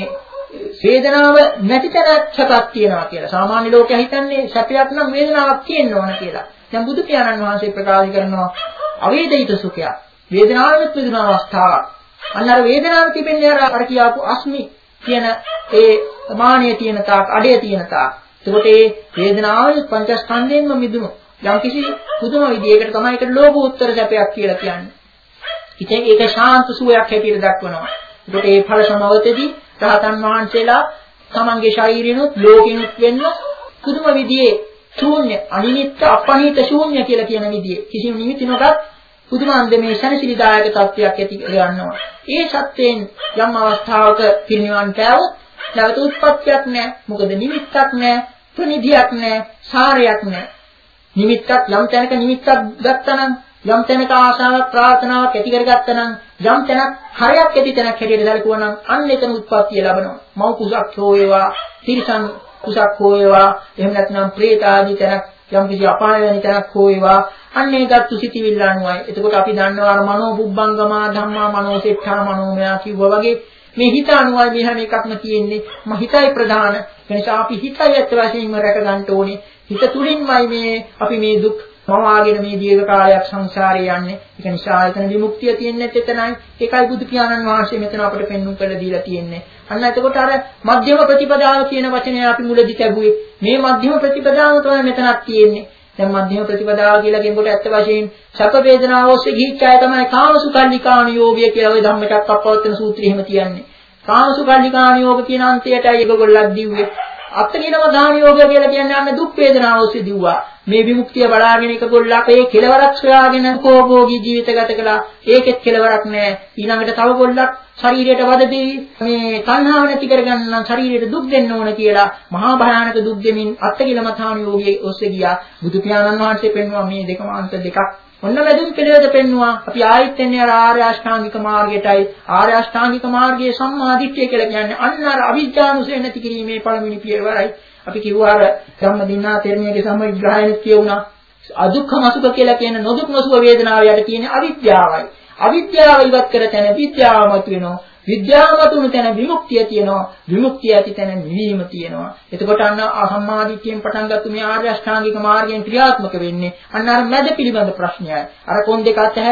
වේදනාව නැති තැනක් සැපක් තියෙනවා කියලා. සාමාන්‍ය ලෝකයා හිතන්නේ සැපයක් නම් වේදනාවක් තියෙන්න ඕන කියලා. දැන් බුදු පියාණන් වහන්සේ ප්‍රකාශ කරනවා අවේදිත සුඛයක්. වේදනාවෙත් විඳින අවස්ථාවක්. අන්න අර වේදනාව තිබෙන්නේ අර අර කියාපු අස්මි කියන ඒ මානිය තියෙන තාක් අඩේ තියෙන තාක්. එතකොට ඒ වේදනාවේ පංචස්කන්ධයෙන්ම මිදුණු යම්කිසි පුදුම විදියකට තමයි ඒකට ලෝභ උත්තර සැපයක් කියලා කියන්නේ. ඉතින් ඒක ශාන්ත සුවයක් හැටියට දක්වනවා. එතකොට මේ ඵල සමවතේදී රහතන් වහන්සේලා තමන්ගේ ශරීරිනුත් ලෝකිනුත් වෙන්න පුදුම විදියේ ශූන්‍ය අනිමිත්ත අපනිත ශූන්‍ය කියලා කියන විදියේ කිසිම නිමිති නොගත් පුදුමාන්දමේ ශනසිලිදායක තත්ත්වයක් ඇති කරගන්නවා. ඒ සත්‍යයෙන් යම් අවස්ථාවක පිරිනිවන් පෑවොත් නැවත උත්පත්තියක් නැහැ. මොකද නිමිත්තක් නැහැ, ප්‍රනිධියක් නැහැ, සාරයක් නැහැ. නිමිත්තක් යම් තැනක නිමිත්තක් ගත්තනම් යම් තැනක ආශාවක් ප්‍රාර්ථනාවක් ඇති කරගත්තා නම් යම් තැනක් හරයක් ඇති තැනක් හැටියට දලකුවා නම් අන්න එතන උත්පත්තිය ලැබෙනවා. මව් කුසක් හෝ වේවා, තිරිසන් කුසක් හෝ වේවා, එහෙම නැත්නම් പ്രേත ආදී තැනක් යම් කිසි අපාය වෙන තැනක් හෝ වේවා අන්න ඒකත් සිටිවිල්ල අනුවයි. එතකොට අපි දන්නවා අර මනෝ බුබ්බංගමා ධම්මා මනෝසෙට්ඨා මනෝමයා කිව්වා වගේ මේ හිත අනුවයි මේ හැම එකක්ම තියෙන්නේ. ම හිතයි ප්‍රධාන. ඒ නිසා අපි හිතයි ඇත්ත වශයෙන්ම රැක ගන්න ඕනේ. හිත තුලින්මයි මේ අපි මේ දුක් මවාගෙන මේ දීර්ඝ කාලයක් සංසාරේ යන්නේ. ඒක නිසා එතන විමුක්තිය තියෙන්නේ එතනයි. ඒකයි බුදු පියාණන් වහන්සේ මෙතන අපිට පෙන්වුම් කරලා දීලා තියෙන්නේ. අන්න එතකොට අර මධ්‍යම ප්‍රතිපදාව කියන වචනේ අපි මුලදී ලැබුවේ. මේ මධ්‍යම ප්‍රතිපදාව තමයි මෙතනක් තියෙන්නේ. දැන් මධ්‍යම ප්‍රතිපදාව කියලා කියනකොට ඇත්ත වශයෙන් සැප වේදනාව ඔස්සේ ගිහිච්ච අය තමයි කාමසුඛල්ලිකාණ යෝගය කියලා ওই ධම්මචක්කප්පවත්තන සූත්‍රය එහෙම කියන්නේ. කාමසුඛල්ලිකාණ යෝග කියන අන්තයටයි ඒගොල්ලක් දිව්වේ. අත්තිනම දාන යෝගය කියලා කියන්නේ අන්න දුක් වේදනාව ඔස්සේ දිව්වා. මේ විමුක්තිය බලාගෙන එකගොල්ලක් ඒ කෙලවරක් සොයාගෙන කෝභෝගී ජීවිත ගත කළා. ඒකෙත් කෙලවරක් නැහැ. ඊළඟට තව ගොල්ලක් ශරීරයට වදදී මේ තණ්හාව නැති කරගන්න නම් ශරීරයට දුක් දෙන්න ඕන කියලා මහා භයානක දුක් දෙමින් අත්තිනම යෝගයේ ඔස්සේ ගියා. බුදු පියාණන් වහන්සේ පෙන්වුවා මේ දෙකම අන්ත දෙකක්. ඔන්න වැදුම් පිළිවෙත පෙන්වුවා. අපි ආයෙත් එන්නේ අර ආර්ය අෂ්ටාංගික මාර්ගයටයි. ආර්ය අෂ්ටාංගික මාර්ගයේ සම්මා දිට්ඨිය කියලා කියන්නේ අන්න අර අවිජ්ජානුසය නැති කිරීමේ පළවෙනි පියවරයි. අපි කිව්වා අර ධම්මදින්නා තෙරණියගේ සම්විග්‍රහයෙන් කියුණා අදුක්ඛම සුඛ කියලා කියන නොදුක් නොසුව වේදනාව යට තියෙන අවිද්‍යාවයි. අවිද්‍යාව ඉවත් කර තැන විද්‍යාවමත් වෙනවා. විද්‍යාවතුණු තැන විමුක්තිය තියෙනවා. විමුක්තිය ඇති තැන නිවීම තියෙනවා. එතකොට අන්න සම්මාදිට්ඨියෙන් පටන් ගත්ත මේ ආර්ය අෂ්ටාංගික මාර්ගයෙන් ක්‍රියාත්මක වෙන්නේ අන්න අර මැද පිළිබඳ ප්‍රශ්නයයි. අර කොන් දෙක අතහැරියා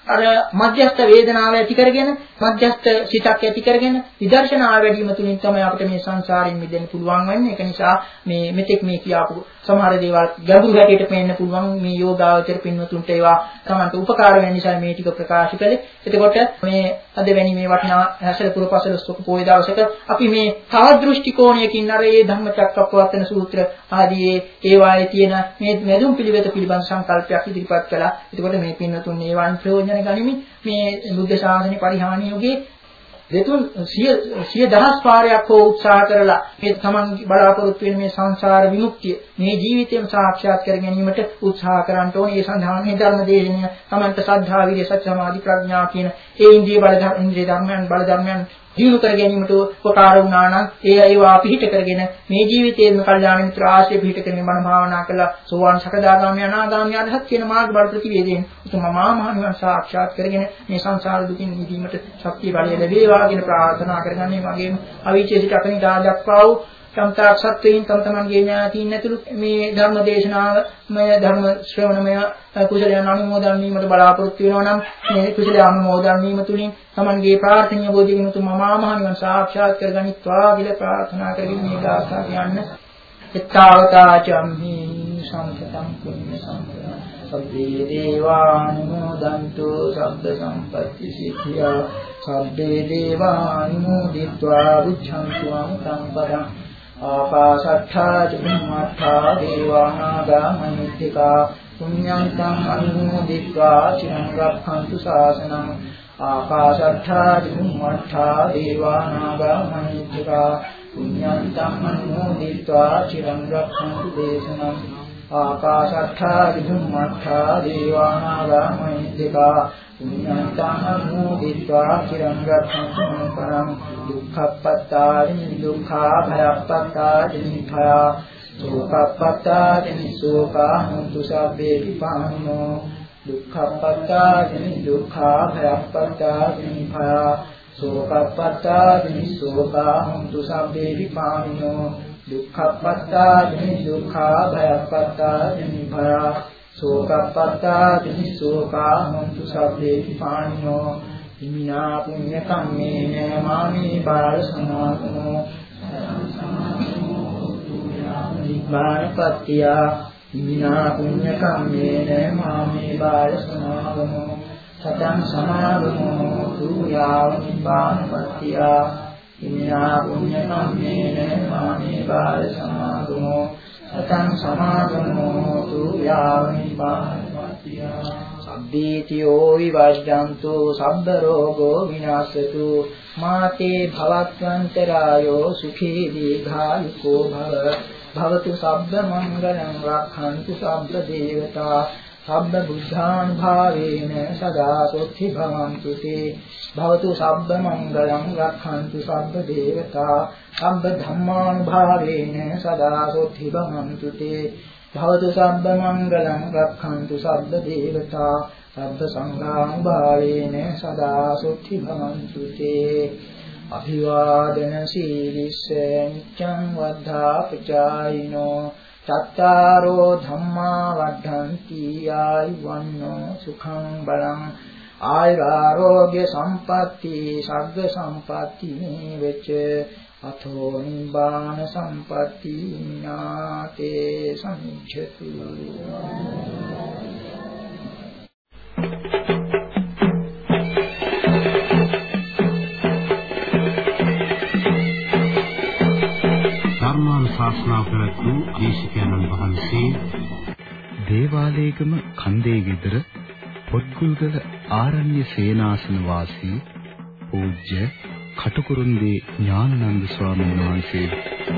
අර මධ්‍යස්ථ වේදනාව ඇති කරගෙන මධ්‍යස්ථ සිතක් ඇති කරගෙන විදර්ශනා වැඩිම තුලින් තමයි අපිට මේ සංසාරයෙන් මිදෙන්න පුළුවන් වෙන්නේ. ඒක නිසා මේ මෙතෙක් මේ කියාපු සමහර දේවල් ගැඹුරු හැටියට පේන්න පුළුවන් මේ යෝගාවචර පින්වතුන්ට ඒවා තමන්ට උපකාර වෙන නිසා මේ ටික ප්‍රකාශ කළේ. එතකොට මේ අද වැනි මේ වටිනා හැසල පුරපසළොස්වක පොය දවසක අපි මේ තව දෘෂ්ටි කෝණයකින් අර ඒ ධම්මචක්කප්පවත්තන සූත්‍ර ආදී ඒවායේ තියෙන මේ මෙදුම් පිළිවෙත පිළිබඳ සංකල්පයක් ඉදිරිපත් කළා. එතකොට මේ පින්වතුන් ඒවායින් ප්‍රයෝජන ගනිමින් මේ බුද්ධ ශාසනය පරිහානිය යෝගයේ දෙතුන් සිය සිය දහස් පාරයක් හෝ උත්සාහ කරලා මේ තමන් බලාපොරොත්තු වෙන මේ සංසාර විමුක්තිය මේ ජීවිතයම සාක්ෂාත් කර ගැනීමට උත්සාහ කරන්න ඕනේ. ඒ සඳහා මේ ධර්ම දේශනය තමන්ට සද්ධා විරිය සත්‍ය සමාධි ප්‍රඥා කියන ඒ ඉන්ද්‍රිය බල ඉන්ද්‍රිය ධර්මයන් බල ධර්මයන් දිනු කර ගැනීමට උපකාර වුණා නම් ඒ ඒවා පිහිට කරගෙන මේ ජීවිතයේම කල්යාණ මිත්‍ර ආශ්‍රය පිහිට කරගෙන මන භාවනා කළා සෝවාන් සකදාගාමී අනාගාමී අරහත් කියන මාර්ග බල ප්‍රතිවේදයෙන් උතුම් මහා මහ නිවන් සාක්ෂාත් කරගෙන මේ සංසාර දුකින් මිදීමට ශක්තිය බලය ලැබේවා කියන ප්‍රාර්ථනා කරගන්නේ වගේම අවීචේසිත අපනිදා දක්වා වූ සම්තාක් සත්වයින් තම තමන්ගේ ඥාතීන් ඇතුළු මේ ධර්ම දේශනාවමය ධර්ම ශ්‍රවණමය කුසලයන් අනුමෝදන් වීමට බලාපොරොත්තු වෙනවා නම් මේ කුසල අනුමෝදන් වීම තුලින් තමන්ගේ ප්‍රාර්ථනීය බෝධිගින් උතුම් මහා මහ නිවන් සාක්ෂාත් කරගනිත්වා කියලා ප්‍රාර්ථනා කරගෙන මේ ගාථා කියන්න. එත්තාවතා චම්හි සම්පතං පුඤ්ඤ සම්පතං සබ්බේ දේවානුමෝදන්තු සබ්බ සම්පත්‍ති සිද්ධියා සබ්බේ දේවානුමෝදිत्वा උච්ඡන්තු අංකං පදං ආකාශට්ඨා චුම්මට්ඨා දේවානාගා මහිත්‍තිකා පුඤ්ඤන්තං අනුමෝදිत्वा චිරං රක්ඛන්තු ශාසනං ආකාශට්ඨා චුම්මට්ඨා දේවානාගා මහිත්‍තිකා පුඤ්ඤන්තං අනුමෝදිत्वा චිරං රක්ඛන්තු දේශනං ආකාශට්ඨා චුම්මට්ඨා දේවානාගා මහිත්‍තිකා පුඤ්ඤන්තං අනුමෝදිत्वा චිරං රක්ඛන්තු මං පරං දුක්ඛප්පත්තානි දුක්ඛා භයප්පත්තානි භයා සෝකප්පත්තානි සෝකා හුතු සබ්බේ විපානිනෝ දුක්ඛප්පත්තානි දුක්ඛා භයප්පත්තානි භයා සෝකප්පත්තානි සෝකා හුතු සබ්බේ විපානිනෝ දුක්ඛප්පත්තානි දුක්ඛා භයප්පත්තානි භයා සෝකප්පත්තානි සෝකා හුතු සබ්බේ විපානිනෝ ඉමිනා පුඤ්ඤ කම්මේන මාමේ බාල සමාගමෝ නිබ්බානපත්තිය ඉමිනා පුඤ්ඤ කම්මේන මාමේ බාල සමාගමෝ සතං සමාගමෝ තුයාව නිබ්බානපත්තිය ඉමිනා පුඤ්ඤ කම්මේන මාමේ බාල සමාගමෝ සතං සමාගමෝ තුයාව නිබ්බානපත්තිය සබ්බීතියෝ විවජ්ජන්තු සබ්බ රෝගෝ විනාශතු මාතේ භවත්වන්තරායෝ සුඛී දීඝායුකෝ භව භවතු සබ්බ මංගලං රක්ඛන්තු සබ්බ දේවතා සබ්බ බුද්ධානුභාවේන සදා සොත්ති භවන්තු තේ භවතු සබ්බ මංගලං රක්ඛන්තු සබ්බ දේවතා සබ්බ ධම්මානුභාවේන සදා සොත්ති භවන්තු තේ භවතු සබ්බ මංගලං රක්ඛන්තු සබ්බ දේවතා සබ්බ සංඝානුභාවේන සදා සොත්ති භවන්තු තේ අභිවාදන සීලිස්ස නිච්ඡං වද්ධා පචායිනෝ චත්තාරෝ ධම්මා වද්ධන්ති ආයුවන්නෝ සුඛං බලං ආයුරාෝග්‍ය සම්පatti සග්ග සම්පatti වෙච්ච අතෝ නිබ්බාන සම්පatti ඥාතේ සම්ච්ඡතු ධර්මානුශාසනා ප්‍රවතු දේශකයන්න් වහන්සේ දේවාලේගම කන්දේ ගෙදර පොත්ගුල්ගල ආරණ්‍ය සේනාසන වාසී පූජ්‍ය කටුකුරුන්දී ඥානানন্দ ස්වාමීන් වහන්සේ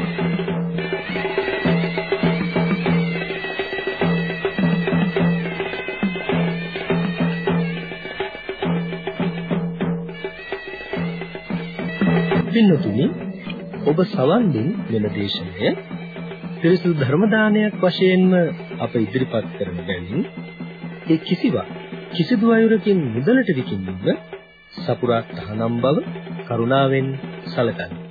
පින්නතුනි ඔබ සවන් දෙන මෙල දේශනය පිරිසුදු ධර්ම දානයක් වශයෙන්ම අප ඉදිරිපත් කරන බැවින් ඒ කිසිවක් කිසිදු අයුරකින් මුදලට විකිණීම සපුරා තහනම් බව කරුණාවෙන් සැලකන්න.